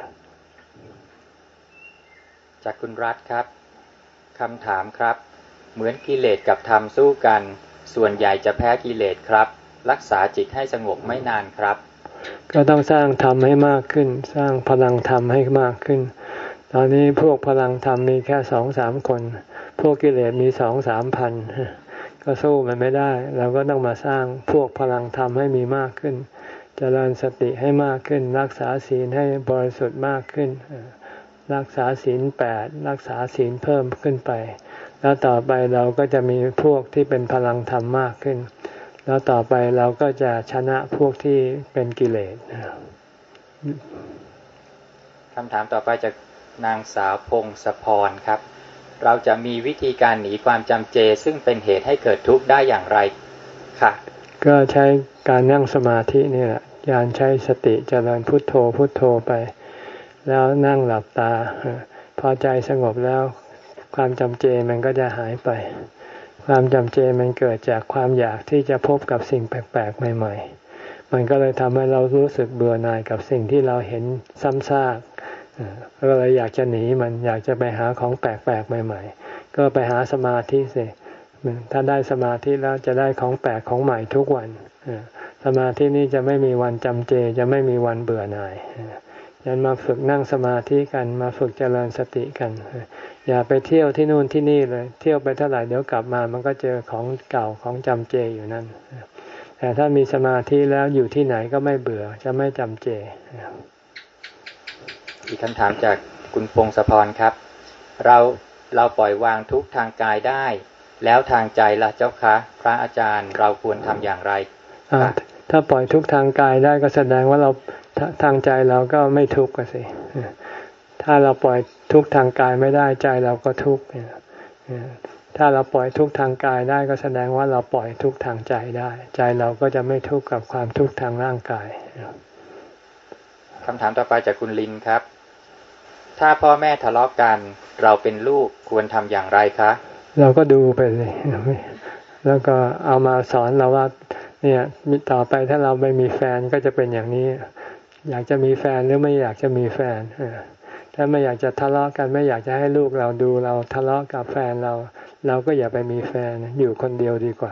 จากคุณรัฐครับคำถามครับเหมือนกิเลสกับธรรมสู้กันส่วนใหญ่จะแพ้กิเลสครับรักษาจิตให้สงบไม่นานครับก็ต้องสร้างธรรมให้มากขึ้นสร้างพลังธรรมให้มากขึ้นตอนนี้พวกพลังธรรมมีแค่สองสามคนพวกกิเลสมีสองสามพันก็สู้มันไม่ได้เราก็ต้องมาสร้างพวกพลังธรรมให้มีมากขึ้นเจริญสติให้มากขึ้นรักษาศีลให้บริสุทธิ์มากขึ้นรักษาศีลแปดรักษาศีลเพิ่มขึ้นไปแล้วต่อไปเราก็จะมีพวกที่เป็นพลังธรรมมากขึ้นแล้วต่อไปเราก็จะชนะพวกที่เป็นกิเลสคำถามต่อไปจากนางสาวพงศพรครับเราจะมีวิธีการหนีความจำเจซึ่งเป็นเหตุให้เกิดทุกข์ได้อย่างไรค่ะก็ใช้การนั่งสมาธินี่แหละการใช้สติเจริญพุทโธพุทโธไปแล้วนั่งหลับตาพอใจสงบแล้วความจำเจมันก็จะหายไปความจำเจมันเกิดจากความอยากที่จะพบกับสิ่งแปลกๆใหม่ๆมันก็เลยทำให้เรารู้สึกเบื่อหน่ายกับสิ่งที่เราเห็นซ้ำซากก็เลยอยากจะหนีมันอยากจะไปหาของแปลกๆใหม่ๆก็ไปหาสมาธิสิถ้าได้สมาธิแล้วจะได้ของแปลกของใหม่ทุกวันสมาธินี้จะไม่มีวันจำเจจะไม่มีวันเบื่อหน่ายยันมาฝึกนั่งสมาธิกันมาฝึกเจริญสติกันอย่าไปเที่ยวที่นู่นที่นี่เลยเที่ยวไปเท่าไหร่เดี๋ยวกลับมามันก็เจอของเก่าของจำเจอยู่นั่นแต่ถ้ามีสมาธิแล้วอยู่ที่ไหนก็ไม่เบื่อจะไม่จำเจอีกคำถามจากคุณพงศพรครับเราเราปล่อยวางทุกทางกายได้แล้วทางใจล่ะเจ้าคะพระอาจารย์เราควรทำอย่างไรถ้าปล่อยทุกทางกายได้ก็แสดงว่าเราทางใจเราก็ไม่ทุกข์สิถ้าเราปล่อยทุกทางกายไม่ได้ใจเราก็ทุกข์ถ้าเราปล่อยทุกทางกายได้ก็แสดงว่าเราปล่อยทุกทางใจได้ใจเราก็จะไม่ทุกข์กับความทุกข์ทางร่างกายคำถามต่อไปจากคุณลินครับถ้าพ่อแม่ทะเลาะกันเราเป็นลูกควรทำอย่างไรคะเราก็ดูไปเลยแล้วก็เอามาสอนเราว่าเนี่ยต่อไปถ้าเราไม่มีแฟนก็จะเป็นอย่างนี้อยากจะมีแฟนหรือไม่อยากจะมีแฟนถ้าไม่อยากจะทะเลาะกันไม่อยากจะให้ลูกเราดูเราทะเลาะกับแฟนเราเราก็อย่าไปมีแฟนอยู่คนเดียวดีกว่า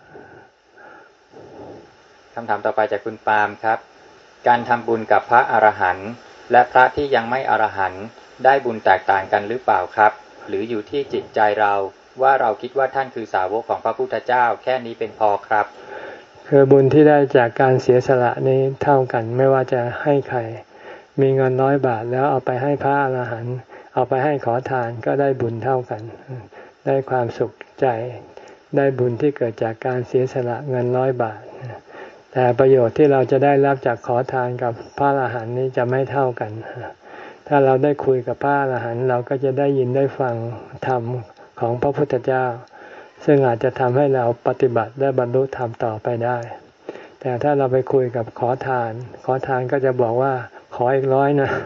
คำถามต่อไปจากคุณปาล์มครับการทำบุญกับพระอรหันต์และพระที่ยังไม่อรหันต์ได้บุญแตกต่างกันหรือเปล่าครับหรืออยู่ที่จิตใจเราว่าเราคิดว่าท่านคือสาวกของพระพุทธเจ้าแค่นี้เป็นพอครับคือบุญที่ได้จากการเสียสละนี้เท่ากันไม่ว่าจะให้ใครมีเงินร้อยบาทแล้วเอาไปให้พระอรหันต์เอาไปให้ขอทานก็ได้บุญเท่ากันได้ความสุขใจได้บุญที่เกิดจากการเสียสละเงินร้อยบาทแต่ประโยชน์ที่เราจะได้รับจากขอทานกับพระอรหันต์นี้จะไม่เท่ากันถ้าเราได้คุยกับพระอรหันต์เราก็จะได้ยินได้ฟังธรรมของพระพุทธเจ้าซึ่งอาจจะทำให้เราปฏิบัติได้บรรลุธรรมต่อไปได้แต่ถ้าเราไปคุยกับขอทานขอทานก็จะบอกว่าขออีกร้อยนะ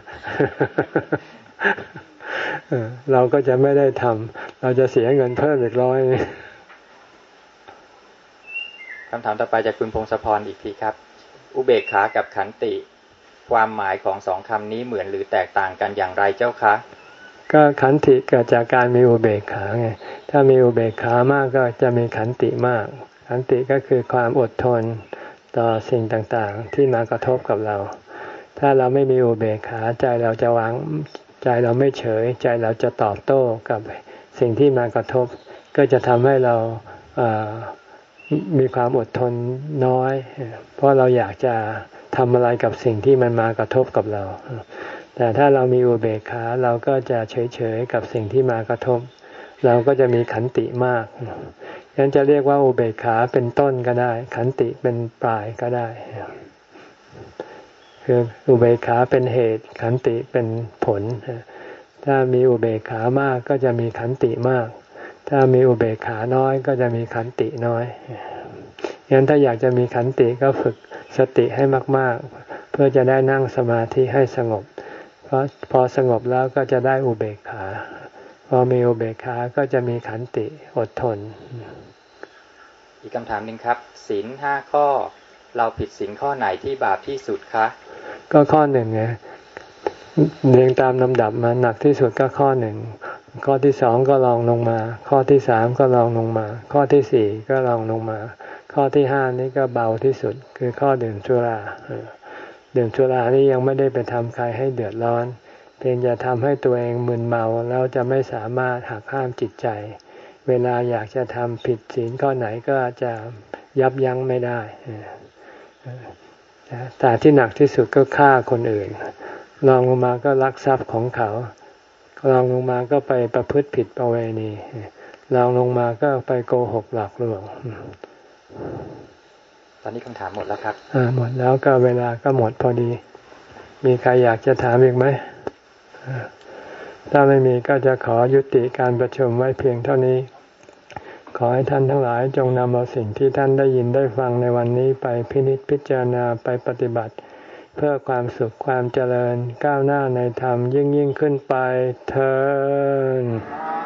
เราก็จะไม่ได้ทำเราจะเสียเงินเพิ่มอีกร้อยคำถามต่อไปจากคุณพงศพรอีกทีครับอุเบกขากับขันติความหมายของสองคำนี้เหมือนหรือแตกต่างกันอย่างไรเจ้าคะก็ขันติเกิดจากการมีอุเบกขาไงถ้ามีอุเบกขามากก็จะมีขันติมากขันติก็คือความอดทนต่อสิ่งต่างๆที่มากระทบกับเราถ้าเราไม่มีอุเบกขาใจเราจะวางใจเราไม่เฉยใจเราจะตอบโต้กับสิ่งที่มากระทบก็จะทำให้เรามีความอดทนน้อยเพราะเราอยากจะทำอะไรกับสิ่งที่มันมากระทบกับเราแต่ถ้าเรามีอุเบกขาเราก็จะเฉยๆกับสิ่งที่มากระทบเราก็จะมีขันติมากฉะนั้นจะเรียกว่าอุเบกขาเป็นต้นก็ได้ขันติเป็นปลายก็ได้คืออุเบกขาเป็นเหตุขันติเป็นผลถ้ามีอุเบกขามากก็จะมีขันติมากถ้ามีอุเบกขาน้อยก็จะมีขันติน้อยงั้นถ้าอยากจะมีขันติก็ฝึกสติให้มากๆเพื่อจะได้นั่งสมาธิให้สงบเพราะพอสงบแล้วก็จะได้อุเบกขาพอมีอุเบกขาก็จะมีขันติอดทนอีกคำถามหนึ่งครับศีลห้าข้อเราผิดศีลข้อไหนที่บาปที่สุดคะก็ข้อหนึ่งไงเรียงตามลำดับมาหนักที่สุดก็ข้อหนึ่งข้อที่สองก็ลองลงมาข้อที่สามก็ลองลงมาข้อที่สี่ก็ลองลงมาข้อที่ห้านี้ก็เบาที่สุดคือข้อดื่มสุราดื่มสุรานี่ยังไม่ได้ไปทำใครให้เดือดร้อนเพียงจะทำให้ตัวเองมึนเมาแล้วจะไม่สามารถหักห้ามจิตใจเวลาอยากจะทำผิดศีลข้อไหนก็จะยับยั้งไม่ได้แต่ที่หนักที่สุดก็ฆ่าคนอื่นรองลงมาก็ลักทรัพย์ของเขารองลงมาก็ไปประพฤติผิดประเวณีรองลงมาก็ไปโกหกหลอกลวงตอนนี้คำถามหมดแล้วครับอ่าหมดแล้วก็เวลาก็หมดพอดีมีใครอยากจะถามอีกไหมถ้าไม่มีก็จะขอยุติการประชุมไว้เพียงเท่านี้ขอให้ท่านทั้งหลายจงนำเอาสิ่งที่ท่านได้ยินได้ฟังในวันนี้ไปพินิจพิจารณาไปปฏิบัติเพื่อความสุขความเจริญก้าวหน้าในธรรมยิ่งยิ่งขึ้นไปเทอญ